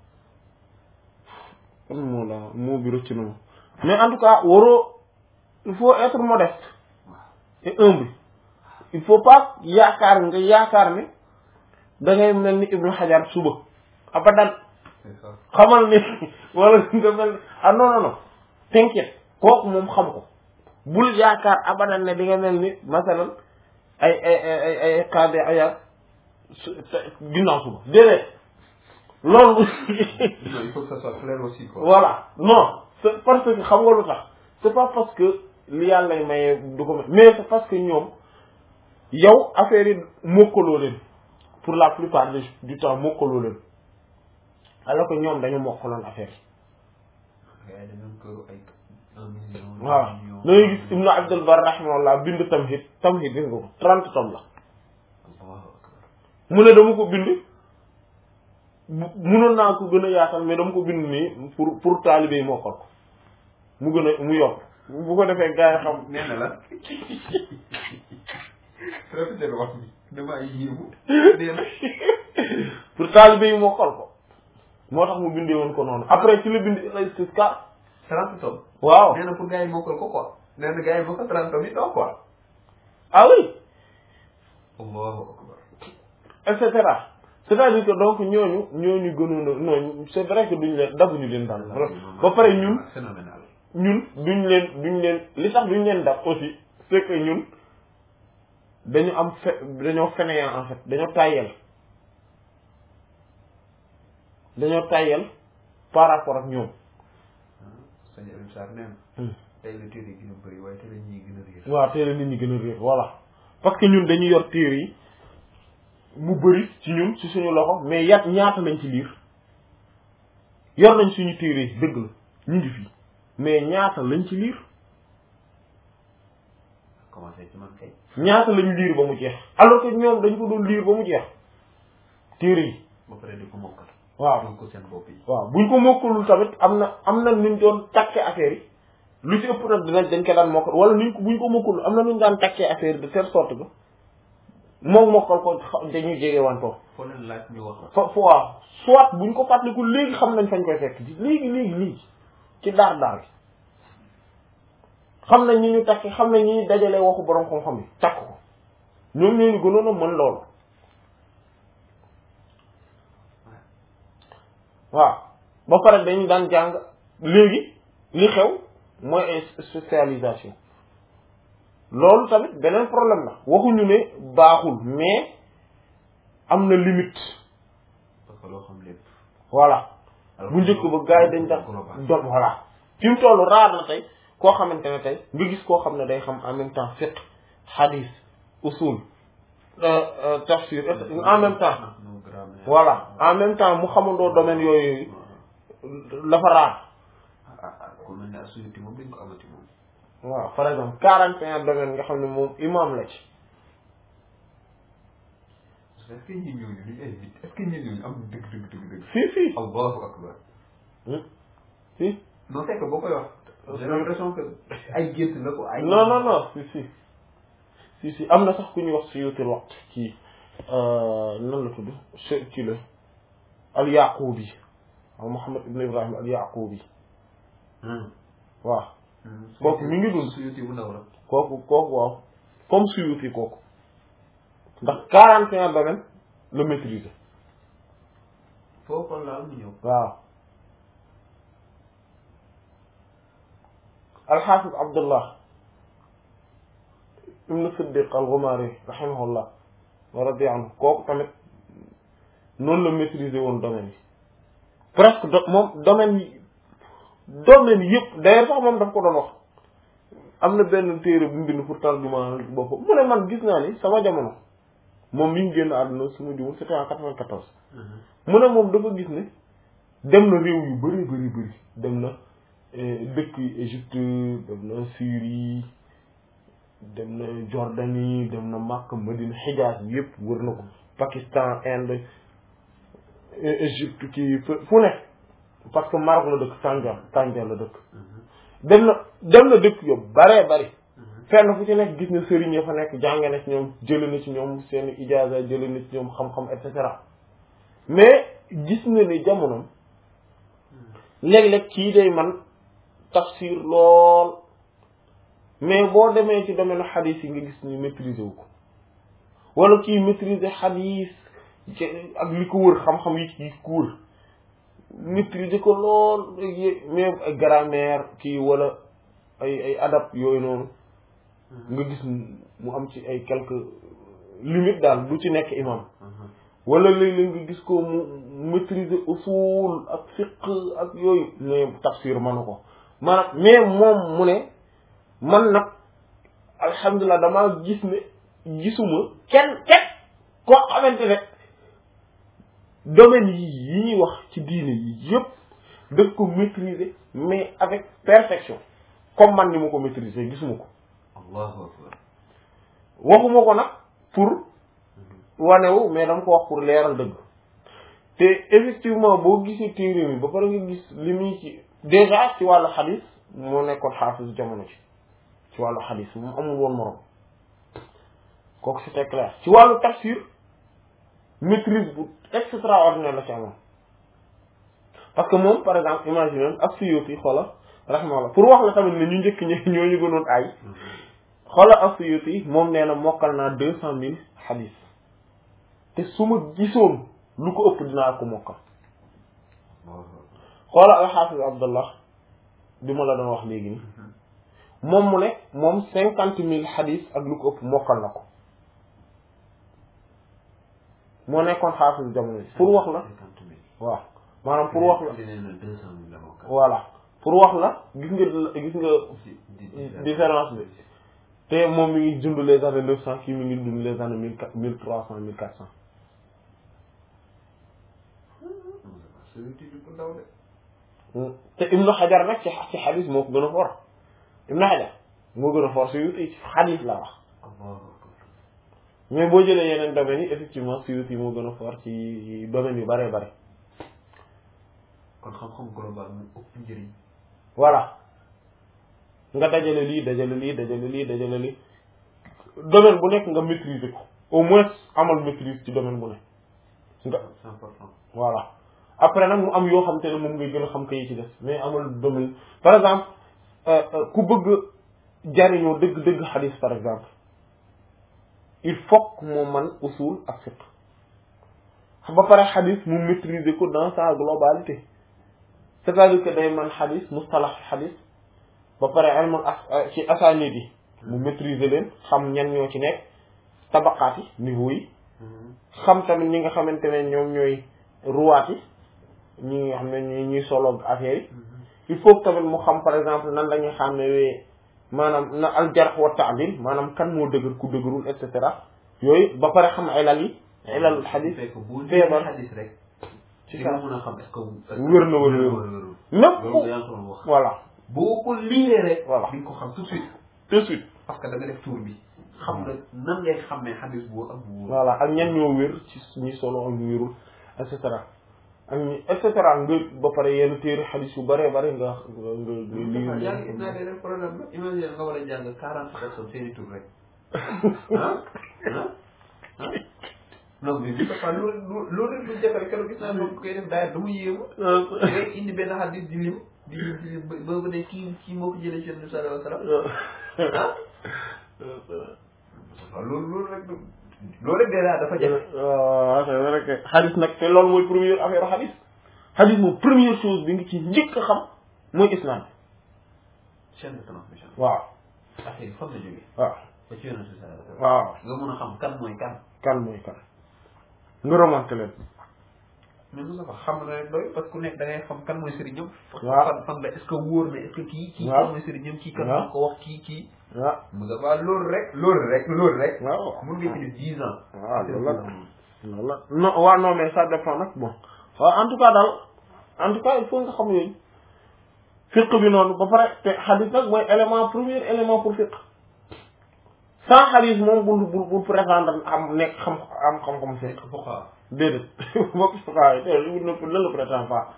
an moo la moo bi rëcc na ma mais en tout cas waroo il faut être modeste et humble il faut pas yaakaar nga yaakaar ne da ngay mel ni Ibn Hajar suba abadan xamal ni wala nga mel ah non t'inquiète kooku moom xam ko bul yaakaar abadan ne di nga mel ni masalan ay Qadi Iyad ginnaaw suba déedéet loolu il faut que ça soit clair aussi quoi voilà non c'est parce que xam nga lu tax c'est pas parce que li yàlla maye du ko mais c'est parce que ñoom yow affaire yi mokkaloo leen pour la plupart du temps mokkaloo leen alors que ñoom dañu mokkaloon affaire waaw da ngay gis Ibn Abdul Barr rahimahullah bind tamhid gis nga ko 30 tomes la mu ne dama ko bind mënoon naa ko gën a yaatal mais dama ko bind nii pour taalibe yi mokkal ko mu gën a mu yokk bu ko defee gars yi xam nee na la répété wax damaa yéemu nee na pour taalibe yi mokkal ko moo tax mu bindee woon ko noonu après ci la bind istisqa 30 tomes waaw nee na pour gars yi mokkal ko quoi nee na gars yi mokkal 30 tomes yi doo quoi ah oui allahu akbar et cetera c'est-à-dire que donc ñooñu gënoon a non c'est vrai que duñ leen dabuñu leen daal ba pare ñun phénoménal ñun duñ leen li tax duñ leen dab aussi c'est que ñun dañoo fainéant en fait dañoo tàyyel par rapport ak ñoom sëñ Alioune Sarr nee na tey la téere yi gën a bëri waaye tey la ñuy gën a réer waaw tey la nit ñi gën a réer voilà parce que ñun dañuy yor téere yi mu bëri ci ñun ci suñu loxo mais ñaata lañ ci liir yor nañ suñu téere yi dëgg la ñu ngi fii mais ñaata lañ ci liir commencé ci man kay ñaata lañ liir ba mu jeex alors que ñoom dañ ko doon liir ba mu jeex téere yi ba pare di ko mokkal waaw doon ko seen bopp yi waaw buñ ko mokkalul tamit am na nuñ doon takkee affaire yi lu ci ëpp nag dañ ko daan mokkal wala buñ ko mokkalul am na nuñ daan takkee affaire yi de telle sorte que moom mokkal ko dañuy jege wan ko foo leen laaj ñu wax waaw soit buñ ko fàttaliku léegi xam nañ fañ koy fekk léegi ci daar gi xam nañ ñi ñu takk xam nañ ñi ñu dajale waxu borom xam-xam yi takk ko ñoom ñooñu gënoon a mën loolu waaw ba pare dañu daan jàng léegi li xew mooy ay spécialisation loolu tamit beneen problème la waxuñu ne baaxul mais am na limite parce que loo xam lépp voilà bu njëkk ba gars yi dañ tax doon voilà fi mu toll raar na tey koo xamante ne tey nga gis koo xam ne day xam en même temps fiqh hadith usul tafsir en même temps voilà en même temps mu xamandoo domaine yooyu dafa raar ku mel ne asuyuti moom dañ ko amati moom waaw par exemple 41 domaines nga xam ne moom imam la ci est-ce que ñi ñooñu duñ ay nit est-ce que ñi ñooñu am dëgg si allahu akbar si non c'est que boo koy wax j'ai l'impression que ay gént la ko ay non si am na sax ku ñuy wax Suyutul Waqt kii nan la tudd kii la al-Yaqubi Muhammad ibn Ibrahim al-Yaqubi waaw kooku mi ngi dund Suyuti bu ndaw la kooku waaw comme Suyuti kooku ndax 41 domaines la maîtriser foofu la mu ñëw waaw al-Hafiz Abdullah ibn Siddiq al-Ghumari rahimahullah wa radiya anhu kooku tamit noonu la maîtriser woon domaine yi presque moom domaine yëpp d'ailleurs sax moom daf ko doon wax am na benn téere bu mu bind pour tarjuma boppam mu ne man gis naa ni sama jamono moom mi ngi génn àdduna su ma jumul c'était en 94 mu ne moom dafa gis ne dem na réew yu bëri dem na dëkk yi Égypte dem na Syrie dem na Jordanie dem na Makka Madina Hijaz bi yëpp wër na ko Pakistan Inde Égypte kii fu ne parce que Maroc la dëkk Tangier la dëkk dem na dëkk yu baree bari fenn fu ci nekk gis na sëriñ ya fa nekk jànge na ci ñoom jële na ci ñoom seen ijaaza jële na ci ñoom xam-xam et cetera mais gis na ni jamonoom léeg-léeg kii day man tafsir lool mais boo demee ci domaine xadis yi nga gis ni maîtriser wu ko wala kii maîtriser xadis ak li ko wër xam-xam yi ko wër maîtriser ko lool mais ay grammaire kii wala ay adab yooyu noonu nga gis mu am ci ay quelques limites daal du ci nekk imam wala léeg-léeg nga gis ko mu maîtriser usul ak fiqh ak yooyu mais tafsir manu ko maanaam mais moom mu ne man nag alhamdulilah damaa gis ne gisuma kenn koo xamante ne domaine yi ñuy wax ci diine yi yëpp daf ko maîtriser mais avec perfection comme man ni ma ko maîtriser gisuma ko allahu akbar waxuma ko nag pour wanewu mais dama ko wax pour leeral dëgg te effectivement boo gisee téere mi ba pare nga gis li muy ci déjà ci wàllu xadis moo nekkoon xaafis jamono ci wàllu xadis moom amul woon morom kooku c'était clair ci wàllu tafsir maîtrise bu extraordinaire la ci amoon parce que moom par exemple imagine ak Suyuti xoola rahmaullah pour wax la tamit ne ñu njëkk ñooñu gënoon ay xoola ak Suyuti moom nee na mokkal naa 200,000 hadith te su ma gisoon lu ko ëpp dinaa ko mokkal xoola al-Hafiz Abdullah bi ma la doon wax léegi ni moom mu ne moom 50,000 hadith ak lu ko ëpp mokkal na ko moo nekkoon xaafis jamono yi pour wax la waaw maanaam pour wax la voilà pour wax la gis nga différence bi te moom mi ngi dund les années 900 kii mi ngi dund les années 1300 1400 te Ibnu Hajar nag ci xadis moo ko gën a fort Ibnu Hajar moo gën a fort Suyuti ci xadis la wax mais boo jëlee yeneen domaines yi effectivement Suyuti moo gën a fort ci domaines yu bare bare kon xam-xam global mu ëpp njëriñ voilà nga dajale lii dajale lii domaine bu nekk nga maîtriser ko au moins amal maîtrise ci domaine bu nekk nga c'est important voilà après nag mu am yoo xam te ne moom ngay gën a xam kay ci des mais amal domaine par exemple ku bëgg jariñoo dëgg-dëgg xadis par exemple il faut que moo man usul ak fiqh ba pare xadis mu maîtriser ko dans sa globalité c'est-à-dire que day man xadis mustalah xadis ba pare ilmu ci asaanid yi mu maîtriser leen xam ñan ñoo ci nekk tabaqaat yi niveau yi xam tamit ñi nga xamante ne ñoom ñooy ruwaat yi ñi nga xam ne ñuy solo affaire yi il faut que tamit mu xam par exemple nan la ñuy xam ne maanaam na al jarh wa ta'dil maanaam kan moo dëgër ku dëgërul et cetera yooyu ba pare xam ilal yi ilalul xadis feebar xadis rek ci nga mën a xam est-ce que wér na wala wérul même voilà boo ko liiree rek voilà di nga ko xam tout de suite parce que da nga def tour bi xam nga nan ngay xamee xadis bu ak bu voilà ak ñan ñoo wér ci ñi solo ak ñu wérul et cetera ak ñi et cetera nga ba pare yenn téere xadis yu bëree bëri nga lii yaa ngi naa dee rek problème la imagine nga war a jàng 40 personnes seeni tur rek non mais bi papa loolu rek lu jafe rek keroog gis naa moom koy def daay dama yéemu ngay indi benn xadis di lim di ba ne kii moo ko jëlee ci Yonent bi sallallahu alayhi wa sallam loolu rek déjà dafa jafe waaw c'est vrai que xadis nag te loolu mooy première affaire xadis xadis moom première chose bi nga ci njëkk a xam mooy islam chaîne de transmission waaw affaire yi fan la jógee waaw ba ci Yonent bi sallallahu alayhi wa sallam waaw nga mën a xam kan mooy kan nga remonté leen mais Moussa xam na rek doy parce que ku nekk da ngay xam kan mooy sëriñam waaw fan la est-ce que wóor na est-ce que kii waaw kan mooy sëriñam kii kan moo ko wax kii waaw Moussa Fall loolu rek waaw mun nga ci 10 ans waaw loolu la non waaw non mais ça dépend nag bon waaw en tout cas daal en tout cas il faut nga xam yooyu fiqh bi noonu ba pare te xadis nag mooy premier élément pour fiqh sans xadis moom bul prétendre am nekk xam-xam fiqh fuqaha déedéet bokk fuqaha yi ne le prétend pas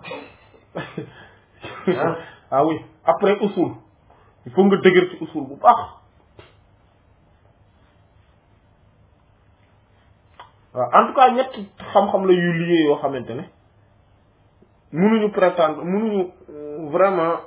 ah oui après usul il faut nga dëgër ci usul bu baax waaw en tout cas ñetti xam-xam la yu lié yoo xamante ne mënuñu prétendre mënuñu vraiment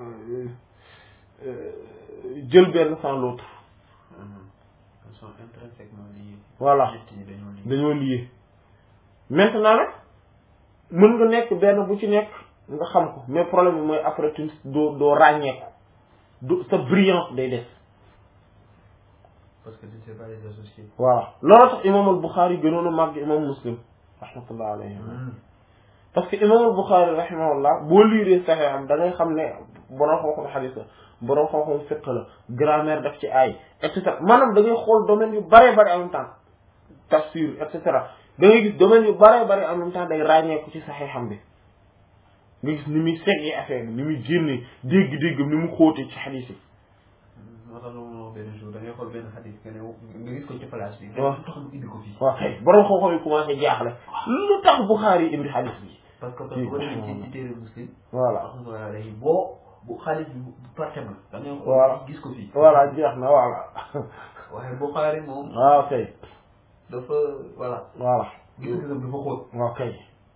jël benn sans l'autre ils sont intrinsèquement liés voilà dañoo lié maintenant nag mën nga nekk benn bu ci nekk nga xam ko mais problème bi mooy après tu doo ràññeeku sa brillance day des parce que tu ne sais pas les associer voilà loolu tax imam al-Bukhari gënoon a màgg imam Muslim rahmatullah alayhi parce que imam al-Bukhari rahimahullah boo liiree Sahih am da ngay xam ne borom xam-xam xadiis la borom xam-xam fiqh la grammaire daf ci aay et cetera maanaam da ngay xool domaine yu bare bari en même temps tafsir et cetera da ngay gis domaine yu bare bari en même temps day ràññeeku ci Sahih xam bi nga gis ni muy seggee affaire bi ni muy génnee dégg-dégg ni mu xóotee ci xadiis yi. moo tax loolu moo benn jour da ngay xool benn xadiis nga gis ko ci place bi. waaw lu tax mu indi ko fii. waaw kay borom xam-xam yi commencé jaaxle lu tax Bukhari indi xadiis bi. parce que boo demee ci téere Muslim. voilà alhamdulilah boo bu xaalis bi bu partem la da ngay voilà xool gis ko fii voilà jeex na voilà waaye Bukhari moom waaw kay dafa voilà voilà gis-gisam dafa xóot waaw kay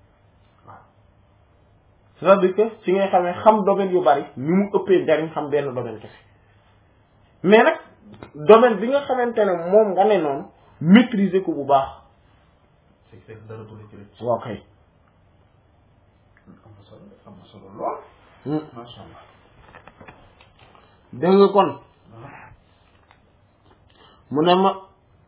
c'est-à-dire que ci ngay xamee xam domaine yu bari ni mu ëppee njariñ xam benn domaine kese mais nag domaine bi nga xamante ne moom nga ne noonu maîtriser ko bu baax c'est que dara du la ci rëcc waaw kay am na solo lool masha Allah dégg nga kon mu ne ma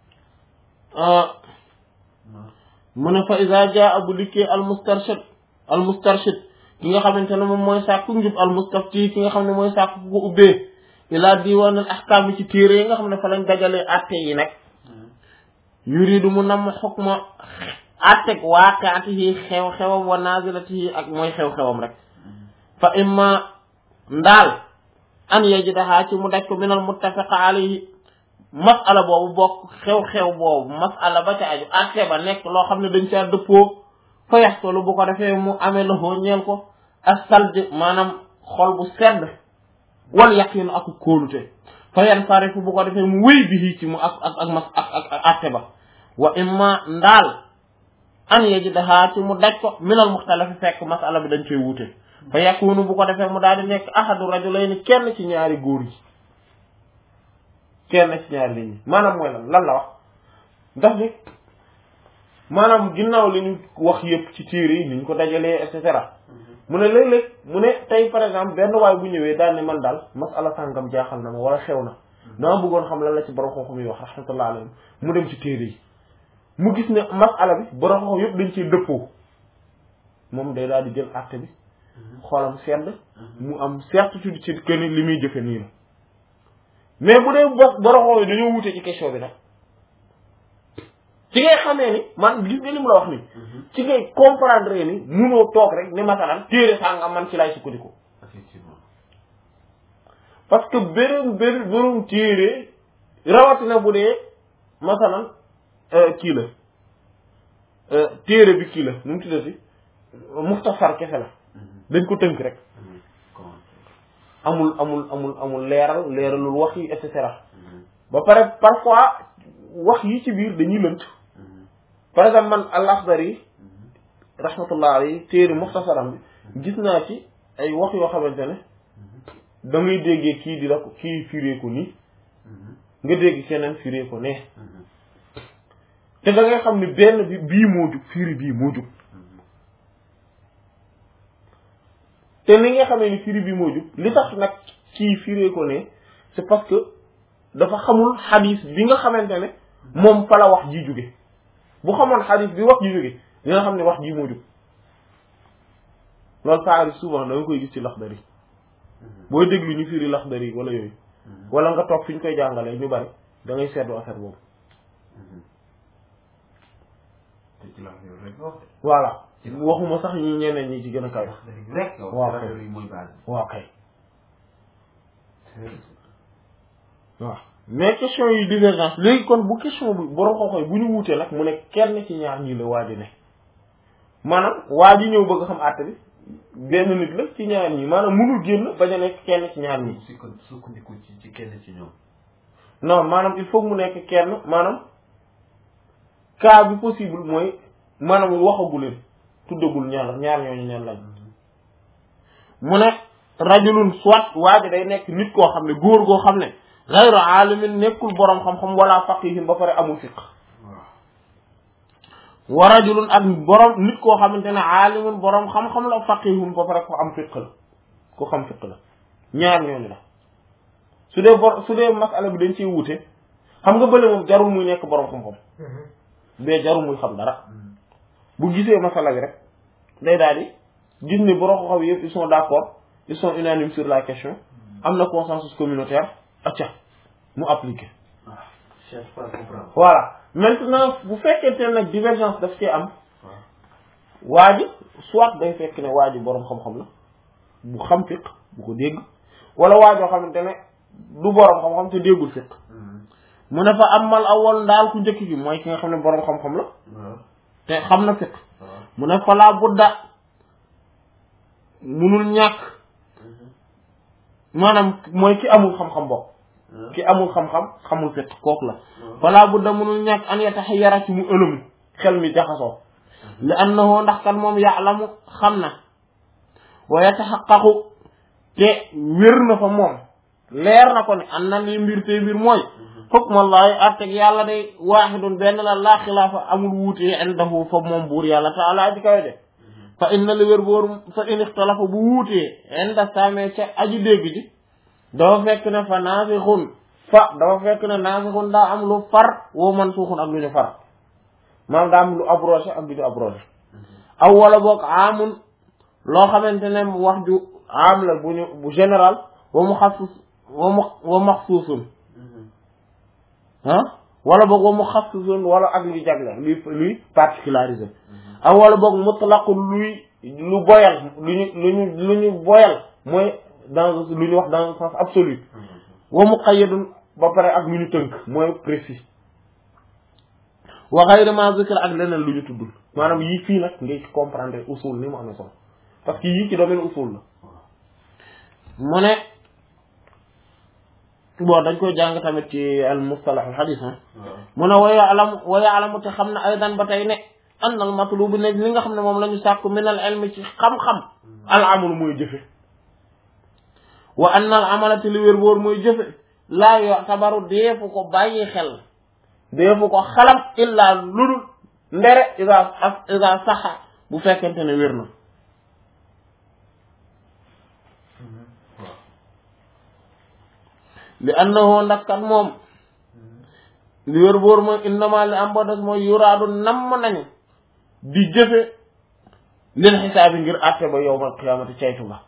mu ne fa iza jaa bu dikkee al mustarshid ki nga xamante ne moom mooy sàkku njub al mustafti ki nga xam ne mooy sàkku ko ubbee ila diwan al ahkam yi ci téere yi nga xam ne fa lañ dajalee atte yi nag yuridu mu namm xukma atteg waaqi'atihi xew-xewam wa nazilatihi ak mooy xew-xewam rek fa imma ndaal an yajidaha ci mu daj ko minal muttafaqa alayhi masala boobu bokk xew-xew boobu masala ba ca aju atte ba nekk loo xam ne dañ caa dëppoo fa yaxtolu bu ko defee mu amee loxoo ñeel ko ak salj maanaam xol bu sedd wal yaqin ak kóolute fa yan farifu bu ko defee mu wéy bi ci mu ak atte ba wa imma ndaal an yajidaha ci mu daj ko minal muxtalafi fekk masala bi dañ koy wuute fa yakunu bu ko defee mu daal di nekk ahadu rajulayni kenn ci ñaari góor yi kenn ci ñaari nit ñi maanaam mooy lan la wax ndax ni maanaam ginnaaw li ñu wax yëpp ci téere yi ni ñu ko dajalee et cetera mu ne léeg-léeg mu ne tey par exemple benn waay bu ñëwee daal ne man daal masala sàngam jaaxal na ma wala xew na dama bëggoon xam lan la ci borom xam-xam yi wax rahmatullah alayhi mu dem ci téere yi mu gis ne masala bi borom xam-xam yëpp dañ ciy dëppoo moom day daal di jël acte bi xoolam sedd mu am certitude ci que ni li muy jëfe nii la mais bu dee borom xam-xam yi dañoo wute ci question bi nag ci ngay xamee ni man gis nga li mu la wax ni ci ngay comprendre ni munoo toog rek ne masalan téere sàngam man ci lay sukkandiku effectivement parce que bërëm téere rawatina bu dee masalan kii la téere bi kii la nu mu tuddati muxtasar kese la dañ ko tënk rek amul leeralul wax yi et cetera ba pare parfois wax yi ci biir dañuy lënt par exemple man al-Akhdari rahmatullah alayhi téere muxtasaram bi gis naa ci ay wax yoo xamante ne da ngay déggee kii di la ko kii firee ko nii nga dégg keneen firee ko ne te da ngay xam ni benn bi bii moo jub firi bii moo jub te ni nga xamee ni firi bii moo jub li tax nag kii firee ko ne c'est parce que dafa xamul xadiis bi nga xamante ne moom fa la wax ji jóge bu xamoon xadiis bi wax ji jóge dina xam ne wax ji moo jub loolu ça arrive souvent da nga koy gis ci Laxdari booy déglu ñu firi Laxdari wala yooyu wala nga toog fi ñu koy jàngalee ñu bari da ngay seetlu affaire boobu voilà waxuma sax ñi ñeneen ñi ci gën a kaw rek waaw kay mooy base waaw kay waaw mais question yi divergence léegi kon bu question bi borom xooxoy bu ñu wuutee nag mu ne kenn ci ñaar ñii la waa ji ne maanaam waa ji ñëw bëgg xam àtte bi benn nit la ci ñaar ñi maanaam mënul génn bañ a nekk kenn ci ñaar ñi sukkandiku ci kenn ci ñoom non maanaam il faut mu nekk kenn maanaam cas bi possible mooy maanaam waxagu leen tuddagul ñaar ñooñu ñaan lañ mu ne rajulun soit waa ji day nekk nit koo xam ne góor goo xam ne ghayru aalimin nekkul boroom xam-xam wala faqihin ba pare amul fiq wa rajulun ak boroom nit koo xamante ne aalimun boroom xam-xam la faqihun ba pare ko am fiq la ko xam fiq la ñaar ñooñu la su dee masala bi dañ ciy wute xam nga bële moom jarul muy nekk boroom xam-xam mais jarul muy xam dara bu gisee masala bi rek day daal di gis ni boroom xam-xam yëpp ils sont d'accord ils sont unanimes sur la question am na consensus communautaire acca mu appliqué voilà maintenant bu fekkente ne nag divergence daf ci am waa ji soit day fekk ne waa ji boroom xam-xam la bu xam fiq bu ko dégg wala waa joo xamante ne du boroom xam-xam te déggul fiq mu ne fa amal awal ndaal ku njëkk gi mooy ki nga xam ne boroom xam-xam la te xam na fiq mu ne fa laa budda munul ñàkk maanaam mooy ki amul xam-xam bokk ki amul xam-xam xamul fiq kooku la wala bu da mënul ñàkk an yatahayyara ci mu ëlëmu xel mi jaxasoo li annahu ndax kan moom ya'lamu xam na wa yatahaqqaqu te wér na fa moom leer na ko ne an na li mbir te mbir mooy hukmullahi atteg yàlla day waahidun benn la laa xilaafa amul wuutee indahu fa moom buur yàlla taala aji kawe de fa inna li wér boor fa in ixtalafa bu wuutee inda saamee ca aji dégg ji dafa fekk ne fa naasixun dafa fekk ne naasixun daa am lu far woo mansuuxun ak lu ñu far maanaam daa am lu abrogé ak lu ñu abrogé aw wala boog amun loo xamante ne wax ju am la bu général wa mu xassus wa maxsuusun wala boog wa mu xassusun wala ak luy jagle luy particularisé aw wala boog mutlaqul lu boyal lu ñu boyal mooy dans lu ñu wax dans le sens absolu wa muqayyadun ba pare ak lu ñu tënk mooy précis wa ghayr ma zikr ak leneen lu ñu tuddul maanaam yii fii nag ngay comprendre usul ni mu amee solo parce que yii ci domaine usul la mu ne bon dañ koy jàng tamit ci al mustalah al hadith mu ne wa ya'lamu te xam ne aydan ba tey ne an al matlub ne li nga xam ne moom la ñu sàkku min al ilmi ci xam-xam al amal mooy jëfe wa an al amalati li wér boor mooy jëfe laa yu'tabaru deefu ko bàyyi xel deefu ko xalam illa ludul ndere iza saxa bu fekkente ne wér na li annahu ndax kat moom li wér boor mooy innama li am ba des mooy yuraadu namm nañu di jëfe lil xisaabi ngir àtte ba yawmal qiyaamati caytu ba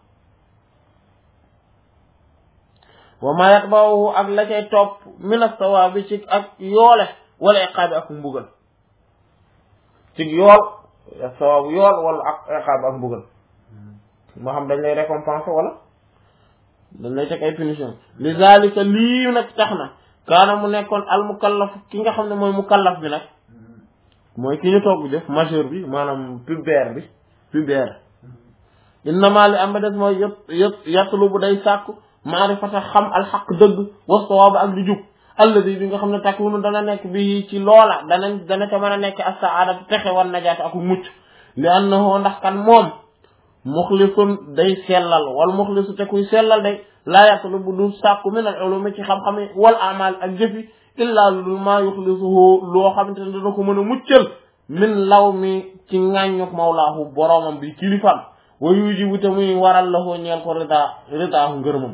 wa ma yatba'uhu ak la cay topp min as-sawaabi ci ak yoole wala iqaabi ak mbugal ci yool sawaabu yool wala ak iqaabi ak mbugal moo xam dañ lay récompenser wala dañ lay teg ay punition li zalika lii nag tax na kaana mu nekkoon al mukallaf ki nga xam ne mooy mukallaf bi nag mooy ki ñu togg def majeur bi maanaam pubère innama li am ba des mooy yëpp yattulu bu day sàkku maarifata xam alxaq dëgg wa sawaaba ak li jub alladi bi nga xam ne takunu dana nekk bi ci loola dana ca mën a nekk as-saada texe wan najaat ak mucc li annahu ndax kan moom muxlisun day sellal wal muxlisu te kuy sellal day laa yatlu bu du sàkku min al ulumi ci xam-xam yi wal amal ak jëfi illaa lu maa yuxlisuhu loo xamante ne dana ko mën a muccal min law mi ci ŋàññuk mawlaahu boroomam bi kilifam wa yujibu te muy waral la koo ñeel ko ridaahu ngërëmam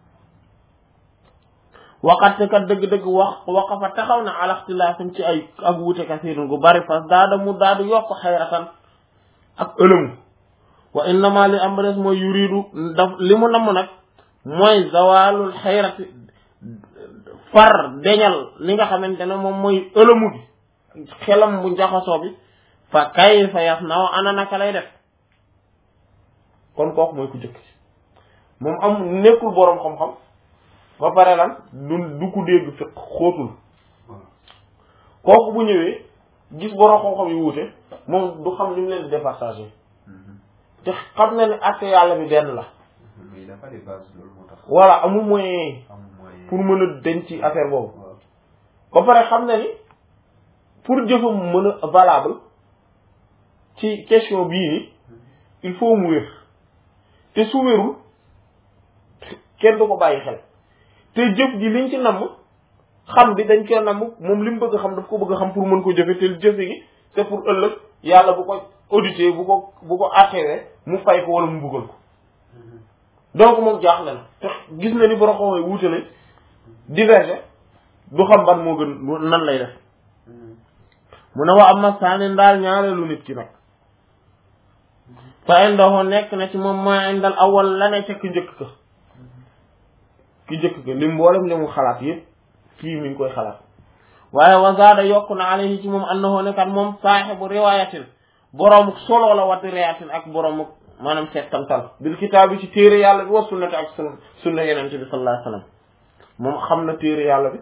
waxatte kat dëgg-dëgg waqafa taxaw na ala ixtilaafin ci ay ak wuute kasiirun gu bari fas daadu yokk xayratan ak ëlëmu wa innama li am des mooy yuridu li mu namm nag mooy zawalul xayrati far deñal li nga xamante ne moom mooy ëlëmu bi xelam bu jaxasoo bi fa kayfa yasna'u ana naka lay def kon kooku mooy ku jëkk ci moom am nekkul boroom xam-xam ba pare lan du ko dégg fiq xóotul kooku bu ñëwee gis boroom xam-xam yu wuute moom du xam ni mu leen di départager te xam na ne acte yàlla bi benn la voilà amul moyen pour mën a denc ci affaire boobu ba pare xam na ni pour jëfam mën a valable ci question bii ni il faut mu wér te su wérul kenn du ko bàyyi xel te jëf ji liñ ci namm xam bi dañ koy namm moom li mu bëgg a xam daf ko bëgg a xam pour mën ko jëfe te jëfe gi c'est pour ëllëg yàlla bu ko auditer bu ko attewee mu fay ko wala mu buggal ko donc moom jaaxle na te gis na ni borom xooxee wuute nañ diverger du xam ban moo gën nan lay def mu ne wa am na saani ndaal ñaareelu nit ki nag fa indahu nekk na ci moom maa indal awal la ne ca ki njëkk ka li mboolem li mu xalaat yëpp kii mi ngi koy xalaat waaye wazaada yokku na alayhi ci moom annahu ne kat moom saaxibu riwaayatin boroomu solo la wati riwaayatin ak boroomu maanaam settantal bil kitaab bi ci téere yàlla bi wa sunnati ak sunna yenente bi sallallahu alayhi wasallam moom xam na téere yàlla bi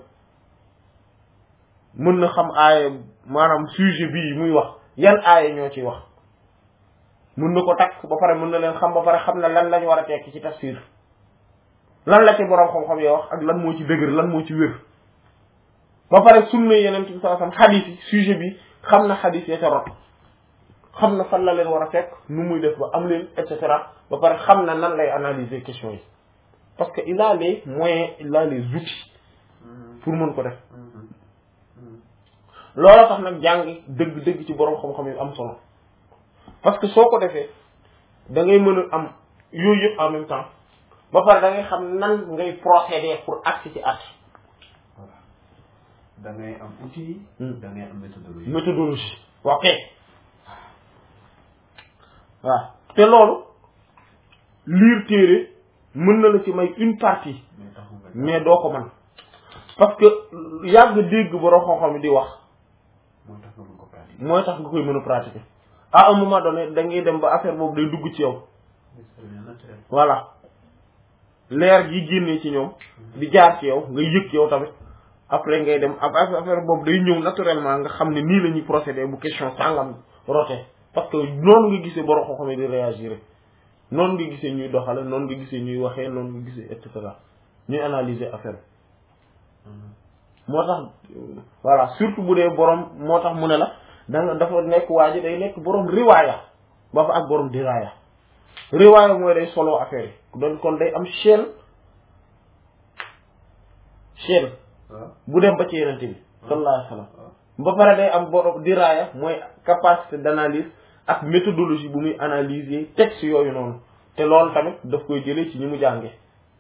mën na xam aaya maanaam sujet bii muy wax yan aaya ñoo ciy wax mën na ko takk ba pare mën na leen xam ba pare xam na lan lañ war a tekki ci tafsir lan la ci borom xam-xam yi wax ak lan moo ci dëgër lan moo ci wér ba pare sunna yeneen bi sallallahu alayhi wasallam xadis yi sujet bi xam na xadis ya ca rot xam na fan la leen war a fekk nu muy def ba am leen et cetera ba pare xam na nan lay analyser question yi parce que il a les moyens il a les outils pour mën ko def loola tax nag jàngi dëgg-dëgg ci borom xam-xam yi am solo parce que soo ko defee da ngay mën a am yooyu yëpp en même temps ba pare da ngay xam nan ngay procéder pour accès ci at. voilà da ngay am outil. da ngay am méthodologie. méthodologie ok waaw te loolu lire téere mën na la ci may une partie mais doo ko mën parce que yàgg dégg borom xam-xam yi di wax. mooy tax nga koy mën a pratiquer à un moment donné da ngay dem ba affaire boobu day dugg ci yow voilà leer gi génnee ci ñoom di jaar ci yow nga yëg yow tamit après ngay dem ab affaire boobu day ñëw naturellement nga xam ne nii la ñuy procéder bu question sàngam rote parce que noonu nga gisee borom xam-xam di réagir noonu nga gisee ñuy doxale noonu nga gisee ñuy waxee noonu nga gisee et cetera ñuy analyser affaire moo tax voilà surtout bu dee borom moo tax mu ne la danga dafa nekk waa ji day nekk borom riwaaya ba fa ak borom diraaya riwaaya mooy day solo affaire yi donc kon day am chaîne bu dem ba ci yenente bi sallallahu alayhi wasallam ba pare day am borom diraaya mooy capacité d'analyse ak méthodologie bu muy analyser texte yooyu noonu te loolu tamit daf koy jëlee ci ñi mu jànge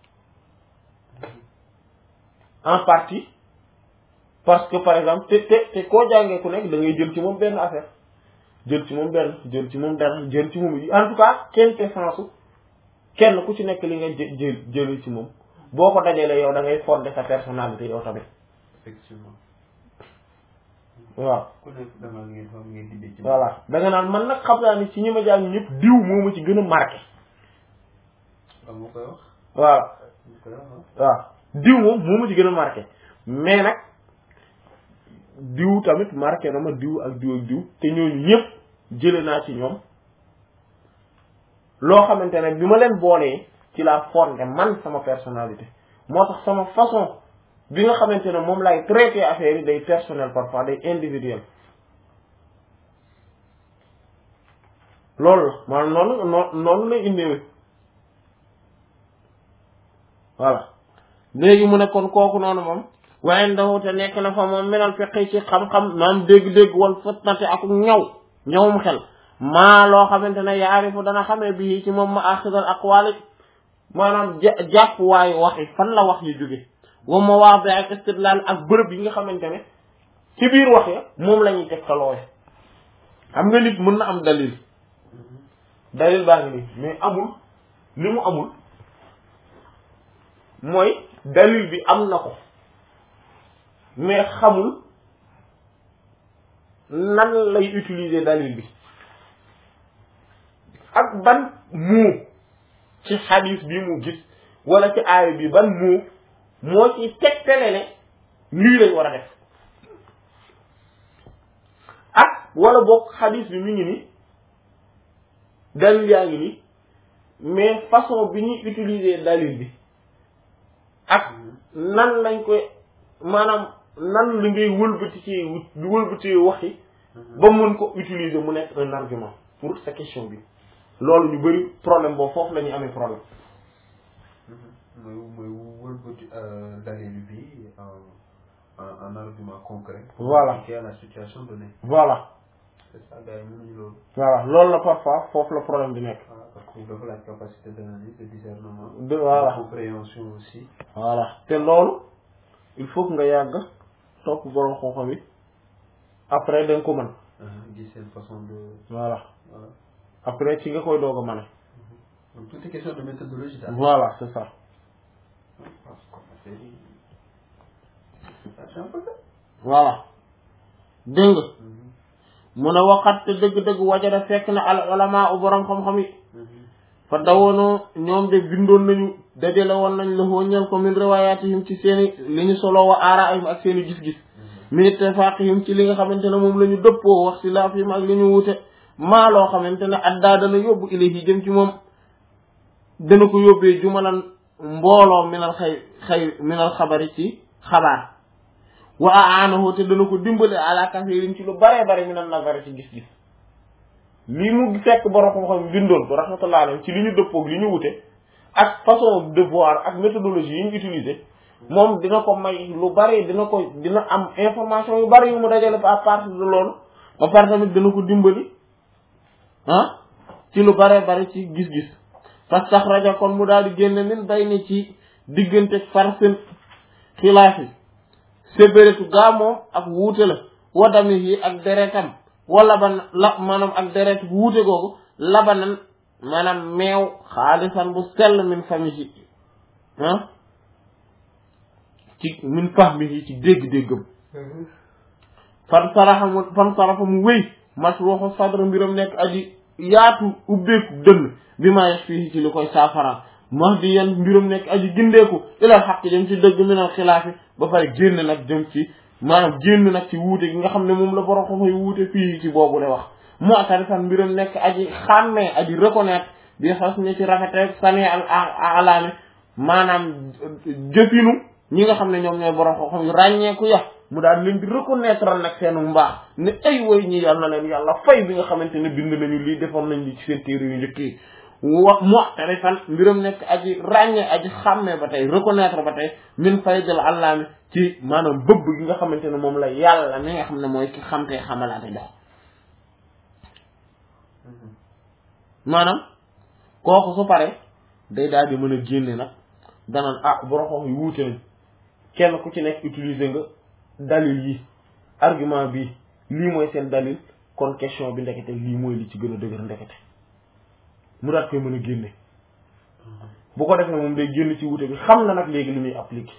en partie parce que par exemple te koo jàngee ku nekk da ngay jël ci moom benn affaire jël ci moom benn jël ci moom dara jël ci moom en tout cas quintessence kenn ku ci nekk li nga jël ci moom boo ko dajalee yow da ngay fonder sa personnalité yow tamit. effectivement. waaw. ku nekk dama ngeen xam ngeen di ci. voilà da nga naan man nag xam naa ni ci ñi ma jàng ñëpp diw moo ma ci gën a marqué. waaw moo koy wax. waaw. moo koy wax waaw diw moom moo ma ci gën a marqué mais nag. diw tamit marqué na ma diw ak diw ak diw te ñooñu ñëpp jële naa ci ñoom loo xamante ne bi ma leen boolee ci la fondé man sama personnalité moo tax sama façon bi nga xamante ne moom lay traité affaire yi day personnel parfois day individuel loolu la maanaam noonu lay indee voilà léegi mu ne kon kooku noonu moom waaye ndaw te nekk na fa moom menal feqi ci xam-xam maam dégg-dégg wal fëtnate ak ñawum xel maa loo xamante ne yaarifu dana xamee bii ci moom ma axidal aqwali maanaam jàpp waayu waxi fan la wax yu jóge wa ma wax bi ak istidlal ak bërëb yi nga xamante ne ci biir wax ya moom la ñuy tegtaloowe xam nga nit mën na am dalil baa ngi nii mais amul li mu amul mooy dalil bi am na ko mais xamul nan lay utiliser dalil bi ak ban mot ci xadiis bi mu gis wala ci aaya bi ban mot moo ci tegtale ne lii lañ war a def ak wala boog xadiis bi mi ngi ni dalil yaa ngi ni mais façon bi ñuy utiliser dalil bi ak nan lañ koy maanaam nan la ngay wëlbati waxi ba mën ko utiliser mu nekk un argument pour sa question bi loolu ñu bari problème boobu foofu la ñuy amee problème. mooy wëlbati dalil bi en argument concret. voilà qui est la situation donnée. voilà. c'est ça gars yi mënuñu loolu. voilà loolu la parfois foofu la problème bi nekk. parce que dafa la capacité d'analyse de discernement. voilà de compréhension aussi. voilà te loolu il faut que nga yàgg topp borom xam-xam yi après da nga ko mën. gis seen façon de. voilà après ci nga koy doog a mën. donc tout est question de méthodologie daal. voilà c'est ça. voilà dégg nga. mu ne waxat te dëgg-dëgg wajada fekk na al ulama u borom xam-xam yi. fa dawoonoo ñoom de bindoon nañu dajale woon nañ la ñeel ko min riwaayatihim ci seeni li ñu solo wa aaraihim ak seeni gis-gis min ittifaqihim ci li nga xamante ne moom la ñu dëppoo wax si laafihim ak li ñu wute maa loo xamante ne addaa dana yóbbu ilayhi jëm ci moom dana ko yóbbee jumalan mbooloo minal xabari ci xabaar wa aanahu te dana ko dimbale ala kasirin ci lu bare bare minal nazari ci gis-gis lii mu fekk borom xam-xam bindoon ko rahmatullah alayhi ci li ñu dëppoog li ñu wute ak façon de voir ak méthodologie yi ñu utiliser moom dina ko may lu bari dina am information yu bari yu mu dajale à partir de loolu ba pare tamit dina ko dimbali ci lu bare bari ci gis-gis fastaxraja kon mu daal di génne min bay ni ci diggante farsen xilaaf yi sébérétu gaa moom ak wuute la wadami yi ak deretam wala maanaam ak deret wuute googu labanan maanaam meew xaalisan bu sell min fami ci ci min fahmi yi ci dégg-déggam fan sarafa mu wéy masruuxu sadr mbiram nekk aji yaatu ubbeeku dënn bi ma yex fii ci li koy saafara mahdi yan mbiram nekk aji gindeeku ilal xaq jëm ci dëgg minal xilaafi ba pare génn nag jëm ci maanaam génn nag ci wuute gi nga xam ne moom la borom xam-xam wuute fii ci boobu la wax mu'tarifan mbiram nekk aji xàmmee aji reconnaître bi xas ni ci rafete sami al alaami maanaam jëfinu ñi nga xam ne ñoom ñooy borom xam-xam yu ràññeeku ya mu daal leen di reconnaître nag seenu mbaax ne ay woy ñi yàlla na leen yàlla fay bi nga xamante ne bind nañu lii defoon nañ li ci seen téere yu njëkk yi mu'tarifan mbiram nekk aji ràññee aji xàmmee ba tey reconnaître ba tey min faydal allaami ci maanaam bëbb gi nga xamante ne moom la yàlla mi nga xam ne mooy ki xamtee xamalaate jox maanaam kooku su pare day daal di mën a génne nag danaan borom xam yu wuute nañ kenn ku ci nekk utiliser nga dalil yi argument bi lii mooy seen dalil kon question bi ndekete lii mooy li ci gën a dëgër ndekete mu daat koy mën a génne bu ko defee moom day génn ci wuute bi xam na nag léegi li muy appliquer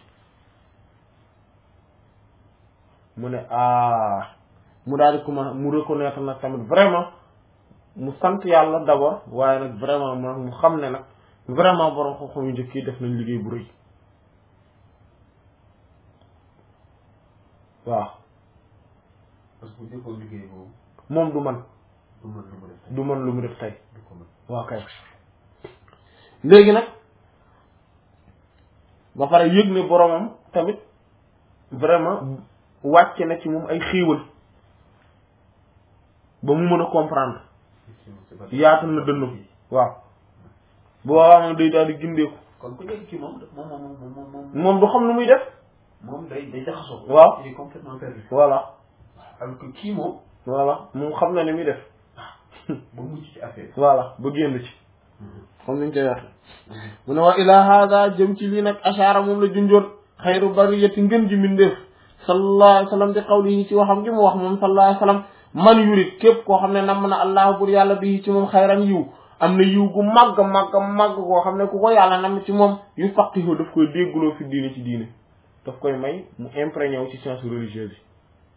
mu ne mu daal di commencer mu reconnaître nag tamit vraiment mu sant yàlla d'abord waaye nag vraiment mu xam ne nag vraiment borom xam-xam yu njëkk yi def nañ liggéey bu rëy waaw. parce que bu njëkkoon liggéey boobu. moom du man du man lu mu def tey. du man lu mu def tey. du ko mën. waaw kay léegi nag ba pare yëg ne boromam tamit vraiment wàcce na ci moom ay xéewal ba mu mën a comprendre yaatal na dënn waaw bu waaw moom day daal di gindeeku. kon ku nekk ci moom moom du xam nu muy def. moom day jaxasoo. waaw il est complètement perdu. voilà. alors que kii moom. voilà moom xam na ni muy def. ba mucc ci affaire. voilà ba génn ci. comme niñ koy waxee. mu ne wa ila hada jëm ci lii nag ashara moom la junjoon xayru bariyati ngën ji mindeef sallallahu alayhi wa sallam di qawli ci waxam gi mu wax moom sallallahu alayhi wa sallam man yurit képp koo xam ne namm na allah bur yàlla bi ci moom xayran yiw am na yiw gu màgg koo xam ne ku ko yàlla namm ci moom yu faqihu daf koy dégguloo fi diine ci diine daf koy may mu imprégné wu ci science religieuse yi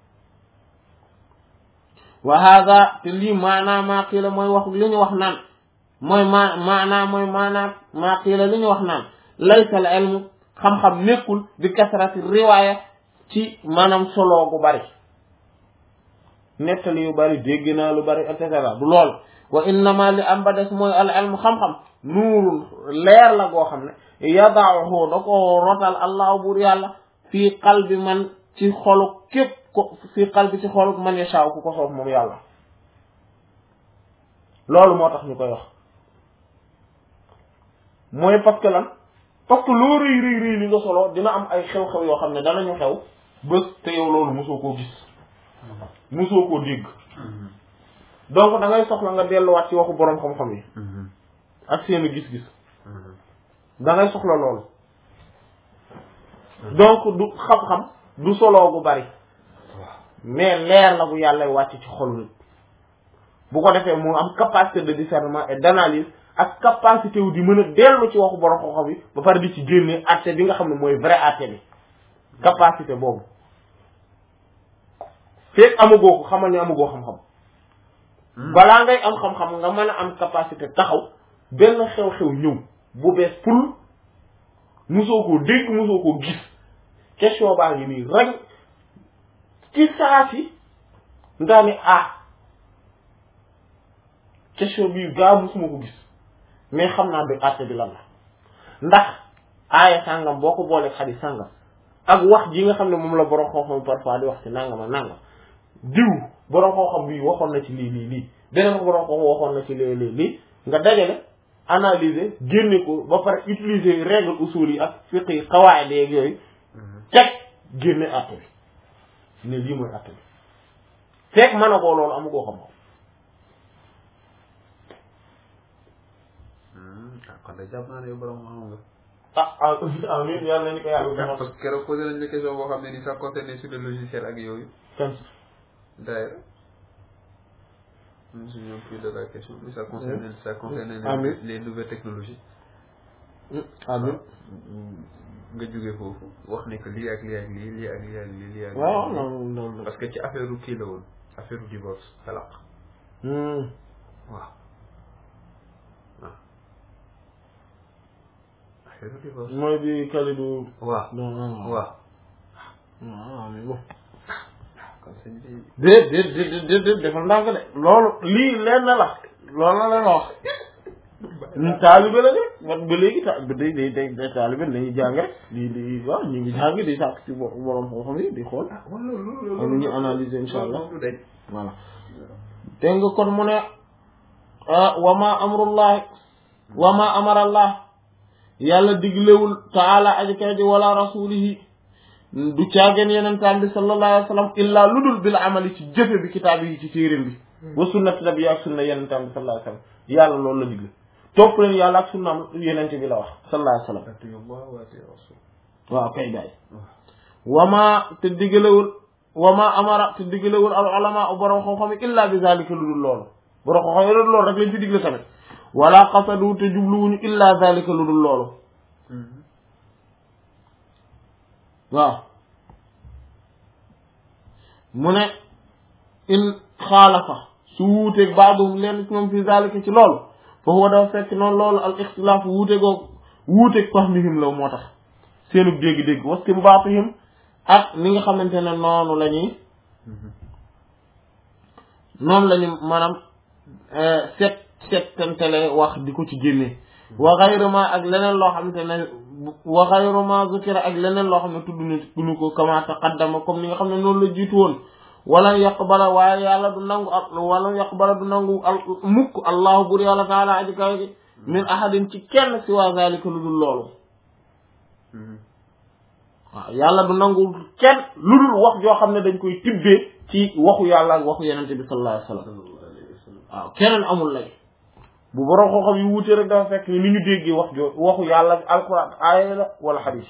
wa hada te lii maanaa maa qiila mooy wax li ñu wax naan mooy maanaa maa qiila li ñu wax naan laysa al ilmu xam-xam nekkul bi kasrati riwaaya ci maanaam solo gu bari nettali yu bari dégg naa lu bari et cetera du lool wa innama li am ba des mooy al ilmu xam-xam nuurun leer la goo xam ne yadaahu da ko rotal allah buur yàlla fii qalbi man ci xolu képp ko fii qalbi ci xolu man yashaa ku ko soof moom yàlla loolu moo tax ñu koy wax mooy parce que lan parce que loo rëy li nga solo dina am ay xew-xew yoo xam ne danañu xew bés te yow loolu mosoo koo gis mosoo koo dégg donc da ngay soxla nga delluwaat ci waxu boroom xam-xam yi ak seeni gis-gis da ngay soxla loolu donc du xam-xam du solo gu bari mais leer la bu yàlla wàcc ci xolu nit bu ko defee mu am capacité de discernement et d'analyse ak capacité wu di mën a dellu ci waxu boroom xam-xam yi ba pare di ci génne àtte bi nga xam ne mooy vrai àtte bi capacité boobu fekk amagoo ko xamal ni amagoo xam-xam balaa ngay am xam-xam nga mën a am capacité taxaw benn xew-xew ñëw bu bees pour mosoo koo dégg mosoo koo gis question baa ngi nii rek ci saa si nga ni question bii gaa mosuma ko gis mais xam naa bi àtte bi lan la ndax aaya sàngam boo ko booleeg xadis sàngam ak wax ji nga xam ne moom la borom xam-xam parfois di wax ci nangam ak nangam diw borom xam-xam bi waxoon na ci lii beneen ko borom xam waxoon na ci lii nga dajale analyser génne ko ba pare utiliser règle usul yi ak fiqh yi qawaid yeeg yooyu teg génne àtte bi ne lii mooy àtte bi fekk mën a koo loolu amu koo xam-xam. kon de jàpp naa ne yow borom xam nga. amiin yàlla nañu ko yàlla. parce que keroog posé nañu la question boo xam ne ni ça concerne sur le logiciel ak yooyu. d'ailleurs nous souvenons plus de la question mais ça concerne les nouvelles technologies. amiin. nga jóge foofu wax ne que lii ak lii ak lii ak lii ak lii ak lii. waaw non parce que ci affaire kii la woon affaire divorce talaq. waaw. mooy bi Kalidou. waaw waaw. mais bon. déet defal ndànk de loolu lii lenn la loolu la leen wax ñun taalibe la de man ba léegi day taalibe dañuy jàng rek di waaw ñu ngi jàng di sàkk ci borom xam-xam yi di xool am ñu analyser insha allah voilà dégg nga kon mu ne wama amrullah wama amarallah yàlla diglewul taala aji kay ji wala rasulihi du caageen yenentaan bi sallallahu alayhi wa sallam illaa ludul bil amali ci jëfe bi kitaab yi ci téeréem bi wa sunnati nabi ak sunna yenentaan bi sallallahu alayhi wa sallam yàlla loolu la digle topp leen yàlla ak sunnaam yenente bi la wax sallallahu alayhi wa sallam waaw kay gaay wama te digalewul wama amara te digalewul al ulama borom xam-xam illaa bi zalika ludul loolu borom xam-xam yi loolu rek lañ ci digle tamit wala qasadu te jubluwuñu illaa zalika ludul loolu waaw mu ne in xaalafa su wuuteeg baadum leen ñoom fi zalika ci loolu fa huwa dafa fekk noonu loolu al ixtilaaf wuuteeg fahmihim la moo tax seenub dégg-dégg wastimbaatihim ak ni nga xamante ne noonu la ñuy maanaam settantele wax di ko ci génne wa xayruma ak leneen loo xamante ne wa xayruma zukira ak leneen loo xam ne tudd ñu ko kama taqaddama comme ni nga xam ne noonu la jiitu woon wala yaqbala waaye yàlla du nangu mukk allahu bur yàlla taala aji kaw ji min ahadin ci kenn si waa zalika lu dul loolu waaw yàlla du nangu kenn lu dul wax joo xam ne dañ koy tibbee ci waxu yàlla ak waxu yenente bi sallallahu alayhi wasallam waaw keneen amul lay bu borom xam-xam yu wuute rek dafa fekk ni ñu déggee waxu yàlla ak alquran aaya la wala xadiis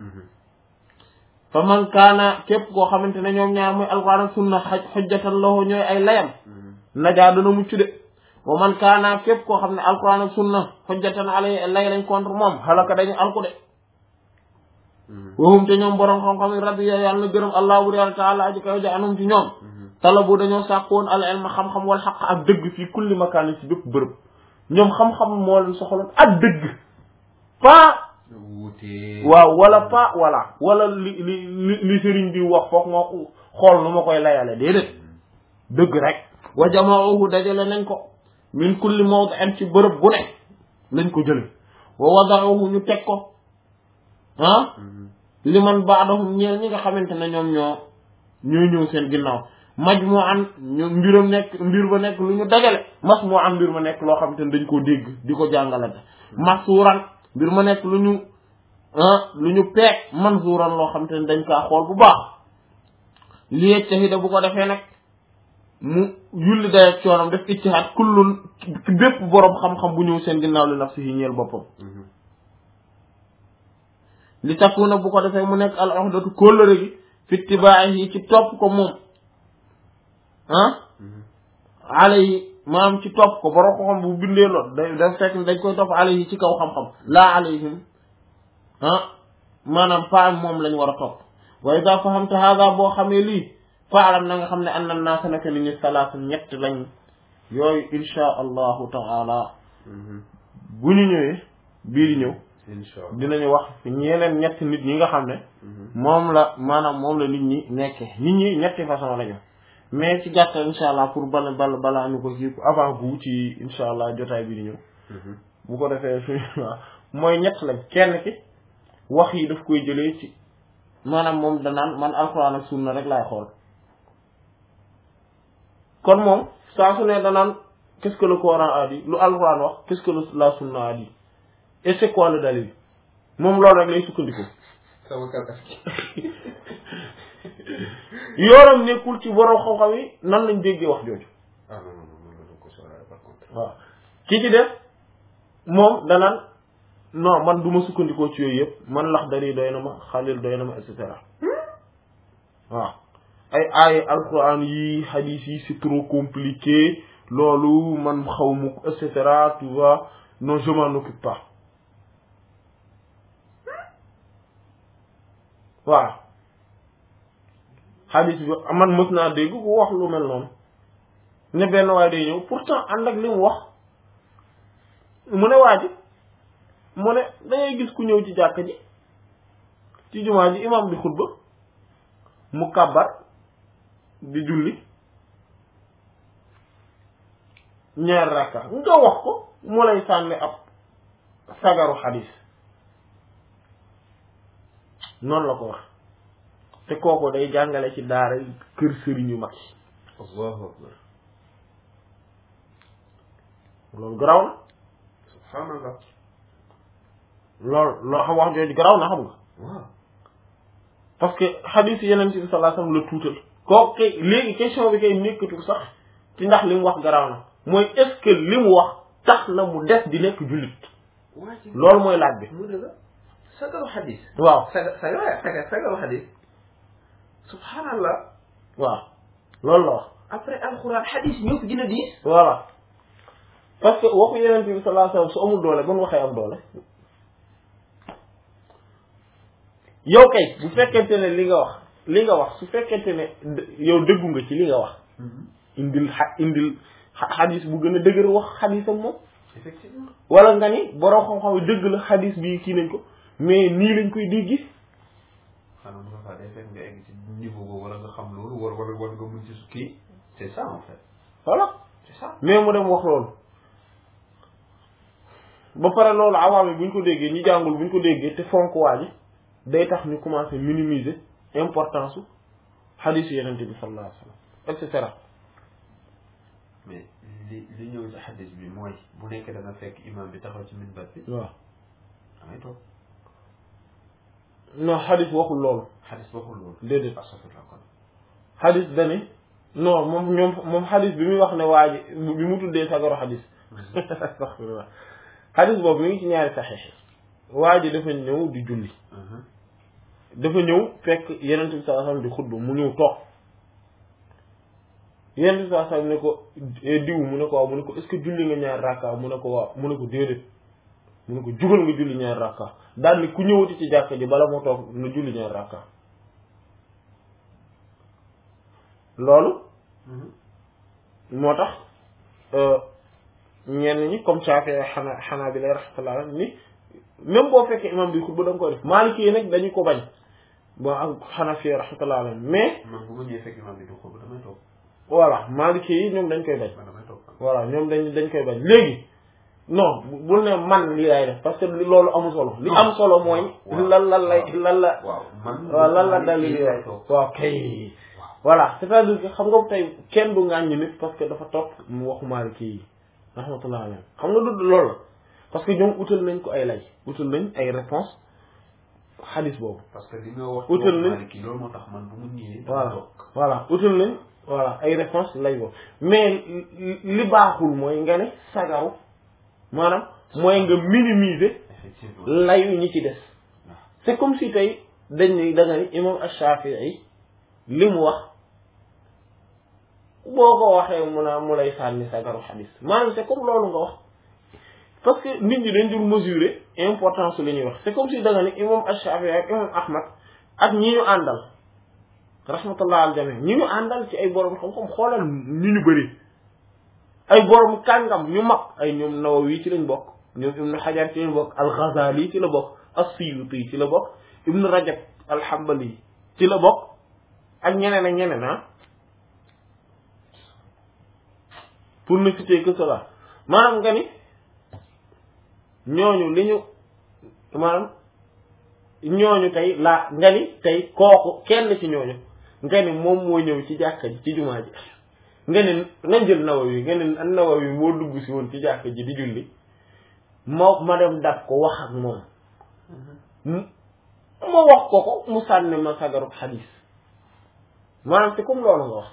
fa man kaana képp koo xamante ne ñoom ñaar mooy alquran ak sunna xujjatan lahu ñooy ay layam najaa dana mucc de wa man kaana képp koo xam ne alquran ak sunna xujjatan alay lay lañ contre moom xalaka dañu alku de waxum te ñoom borom xam-xam yi rabbi yàlla na gërëm allah bur yàlla taala aji kaw ja anum ci ñoom talabu dañoo sàkkoon al ilma xam-xam wal xaq ak dëgg fii kulli makaan ci bépp bërëb ñoom xam-xam moo leen soxaloon ak dëgg pas waaw wala li sëriñ bi wax foog moo xool nu ma koy layale déedéet dëgg rek wa jama'uhu dajale nañ ko min kulli mawdi'in ci bërëb bu ne lañ ko jële wa wada'uhu ñu teg ko liman ba'dahum ñeel ñi nga xamante ne ñoom ñoo ñëw seen ginnaaw majmu'an ñu mbir ba nekk lu ñu dajale masmu'an mbir ma nekk loo xamante ne dañ koo dégg di ko jàngalante masuuran mbir ma nekk lu ñu peeg mansuuran loo xamante ne dañ kaa xool bu baax li ijtihada bu ko defee nag mu yulli dayak coonam def ijtihaad kullun bépp boroom xam-xam bu ñëw seen ginnaaw li nafsihi ñeel boppam li takuna bu ko defee mu nekk al uhdatu kóllëre gi fi ittibaahi ci topp ko moom alayhi maanaam ci topp ko borom xam-xam bu bindee lool da fekk ne dañ koy topp alayhi ci kaw xam-xam laa alayhim maanaam fa moom lañ war a topp wa iza fahamta hada boo xamee lii faalam na nga xam ne an na naasa naka ni ñu salaatu ñett lañ yooyu insha allahu taala bu ñu ñëwee bii di ñëw dinañu wax ñeneen ñetti nit ñi nga xam ne moom la nit ñi nekke nit ñi ñetti façon lañu mais ci gàttal insha allah pour balaa ñu ko kii avant bu ci insha allah jotaay bi di ñëw bu ko defee suñu mooy ñett lañ kenn ki wax yi daf koy jëlee ci maanaam moom danaan man alquran ak sunna rek laay xool kon moom saa su ne danaan qu'est-ce que le Coran a dit lu alquran wax qu'est-ce que la sunna a dit et c'est quoi le dalil moom loolu rek lay sukkandiku sama kàllaaf yoonam nekkul ci borom xam-xam yi nan lañ déggee wax jooju. ah non non non non ko sóoraale par contre. waaw ki ci def moom danaan non man du ma sukkandikoo ci yooyu yëpp man Laxdari doy na ma Xalil doy na ma et cetera waaw ay alquran yi hadith yi c'est trop compliqué loolu man xaw ma et cetera tu vois non je m'en occupe pas waaw hadith bi man mës naa dégg ku wax lu mel noonu ne benn waaye day ñëw pourtant ànd ak li mu wax mu ne waa ji mu ne da ngay gis ku ñëw ci jàkka ji ci jumaa ji imam bi xutba mu kàbbar di julli ñaar rakka nga wax ko mu lay sànni ab sagaru xadis noonu la ko wax te kooku day jàngale ci daara kër sëriñ yu mag yi allahu akbar loolu garaaw na subhanallah loolu loo xam wax jooju garaaw na xam nga waaw parce que xadis yeneen ci sallallahu alayhi wasallam la tuutal kooku kay léegi question bi kay nekkatul sax ci ndax li mu wax garaaw na mooy est-ce que li mu wax tax na mu des di nekk jullit loolu mooy laaj bi mu ne la sagaru xadis waaw sagaru xadis subhanallah waaw loolu la wax après alxuraan xadis ñoo ko gën a diis voilà parce que waxu yeneen bi sallallahu alayhi wasallam su amul doole ban waxee am doole yow kay bu fekkente ne li nga wax su fekkente ne yow dëggu nga ci li nga wax indil xadis bu gën a dëgër wax xadisam moom effectivement wala nga ni borom xam-xam yi dëgg la xadis bi kii nañ ko mais nii lañ koy dégg xanaa mu nga day fekk nga egg ci niveau boobu wala nga xam loolu wala nga mun ci kii c'est ça en fait voilà c'est ça mais mu dem wax loolu ba pare loolu awaam yi buñ ko déggee ñi jàngul buñ ko déggee te fonk waa ji day tax ñu commencer minimiser importance su xadiis yenente bi sallallahu alayhi wasallam et cetera mais li ñëw ci xadis bi mooy bu nekkee da nga fekk imam bi taxaw ci minbar bi waaw da ngay toog non xadis waxul loolu xadis waxul loolu déedéet astafurlah kon xadis dani non moom xadis bi muy wax ne waa ji bi mu tuddee sagaru xadis astaghfirullah xadis boobu mi ngi ci ñaari saxiix waa ji dafa ñëw di julli dafa ñëw fekk yenent bi sallallahu alayhi wasallam di xutba mu ñëw toog yenent bi sallallahu alayhi wasallam ne ko diw mu ne ko waaw mu ne ko est-ce que julli nga ñaari rakka mu ne ko waaw mu ne ko déedéet mu ne ko jugal nga julli ñaari rakka daal ni ku ñëwati ci jàkka ji bala moo toog na julli ñaari rakka loolu moo tax ñenn ñi comme Shafi'i xanaa bi lay rahmatullah ni même boo fekkee imam bi xutba da nga koy def Maliki yi nag dañu ko bañ bon ak Hanafi rahmatullah alayhi mais man bu ma ñëwee fekk imam bi du xutba damay toog voilà Maliki yi ñoom dañ koy bañ damay toog voilà ñoom dañ koy bañ léegi non bul ne man lii lay def parce que loolu amul solo li am solo mooy lan la waaw lan la dalil yooyu waaw kay voilà c'est-à-dire que xam nga tey kenn du ŋàññi nit parce que dafa topp mu waxu Maliki yi rahmatullah alayhi xam nga du loolu la parce que ñoom utal nañ ko ay lay utal nañ ay réponse xadis boobu parce que li nga wax utal nañ Maliki loolu moo tax man bu mu ñëwee voilà utal nañ voilà ay réponse lay boobu mais li baaxul mooy nga ne sagaru maanaam mooy nga minimiser layu ñi ci des c'est comme si tey dañ ni da nga ni imam Ash-Shafi'i li mu wax boo ko waxee mu lay sànni sagaru xadis maanaam c'est comme loolu nga wax parce que nit ñi dañ dul mesurer importance li ñuy wax c'est comme si da nga ni imam Ash-Shafi'i ak imam Ahmad ak ñi ñu àndal rahmatullah al jami ñi ñu àndal ci ay borom xam-xam xoolal ñu ñu bëri ay borom kàngam ñu mag ay ñoom Nawawi ci lañ bokk ñoom Ibn Hajar ci lañ bokk al-Ghazali ci la bokk as-Suyuti ci la bokk Ibn Rajab al-Hanbali ci la bokk ak ñeneen ak ñeneen pour ne citer que cela maanaam nga ni ñooñu li ñu maanaam ñooñu tey nga ni tey kooku kenn ci ñooñu nga ni moom moo ñëw ci jàkka ji ci jumaa ji nga ni nañ jël Nawawi nga ni Nawawi moo dugg si woon ci jàkka ji di julli ma dem dab ko wax ak moom ma wax ko mu sànni ma sagarub xadiis maanaam c'est comme loolu nga wax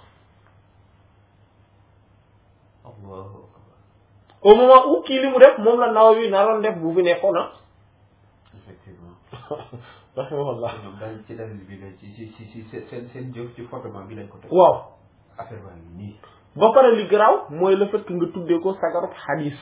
au moment où kii li mu def moom la Nawawi naroon def bu fi nekkoon na effectivement rahimahullah ñoom daal ci dalil bi la ci seen jëf ci fondement bi lañ ko teg waaw affaire baa ngi nii ba pare li garaaw mooy le fait que nga tuddee ko sagarub xadiis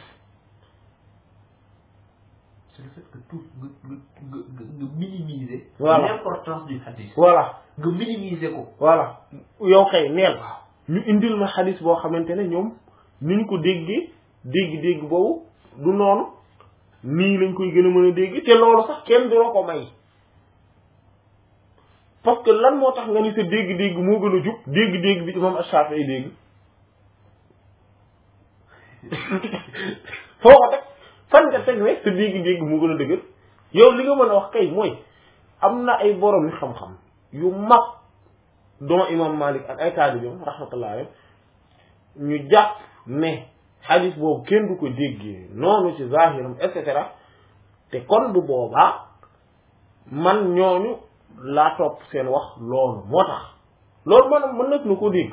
c'est le fait que tout nga minimiser voilà l'importance du hadith voilà nga minimiser ko voilà yow kay neel ñu indil ma xadiis boo xamante ne ñoom ni ñu ko déggee dégg boobu du noonu nii lañ koy gën a mën a dégg te loolu sax kenn du la ko may parce que lan moo tax nga ni sa dégg-dégg moo gën a jub dégg-dégg bi imam Ash-Shafi'i dégg foo ko teg fan nga teg ne sa dégg-dégg moo gën a dëgër yow li nga mën a wax kay mooy am na ay borom yu xam-xam yu mag doo imam Malik ak ay taalibeem rahmatullah alayhi ñu jàpp ne xadis boobu kenn du ko déggee noonu ci zahiram et cetera te kon bu boobaa man ñooñu laa topp seen wax loolu moo tax loolu maanaam mën nag na koo dégg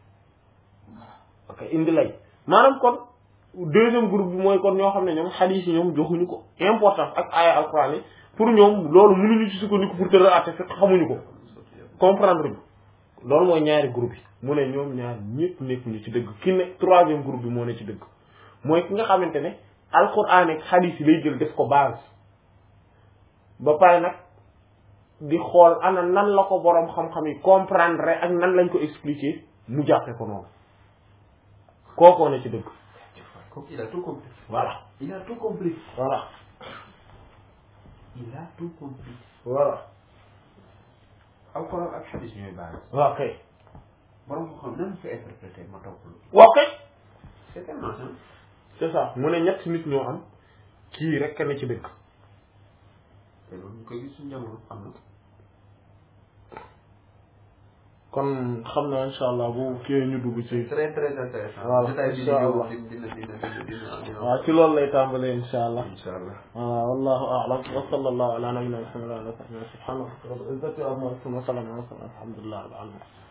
ok indi lay maanaam kon deuxième groupe bi mooy kon ñoo xam ne ñoom xadis yi ñoom joxuñu ko importance ak aaya alquran yi pour ñoom loolu mënuñu ci sukkandiku pour tëral àtte fekk xamuñu ko comprendre ñu loolu mooy ñaari groupe yi mu ne ñoom ñaar ñëpp nekkuñu ci dëgg ki ne troisième groupe bi moo ne ci dëgg mooy ki nga xamante ne alquran ak xadis yi lay jël def ko base ba pare nag di xool ana nan la ko boroom xam-xam yi comprendre ak nan lañ ko expliquer mu jàppe ko noonu kookoo ne ci dëgg il a tout compris voilà il a tout compris voilà il a tout compris voilà alquran ak hadith ñooy base waaw kay borom ko xam nan ko interpréter ma topp lu waaw kay c'est tellement simple c'est ça mu ne ñett nit ñoo am kii rek ne ci dëgg te loolu ñu koy gis suñu jamono am na kon xam naa insha allah bu kii ñu dugg ci très très intéressant voilà insha allah waaw ci loolu lay tàmbalee insha allah insha allah voilà wallahu a'lam wa sallallahu ala nabiyyina muhammad wa ala alihi wa sahbihi subhana rabbika rabbil izzati amma yasifun wa salamun ala al mursalin alhamdulillahi rabbil alamin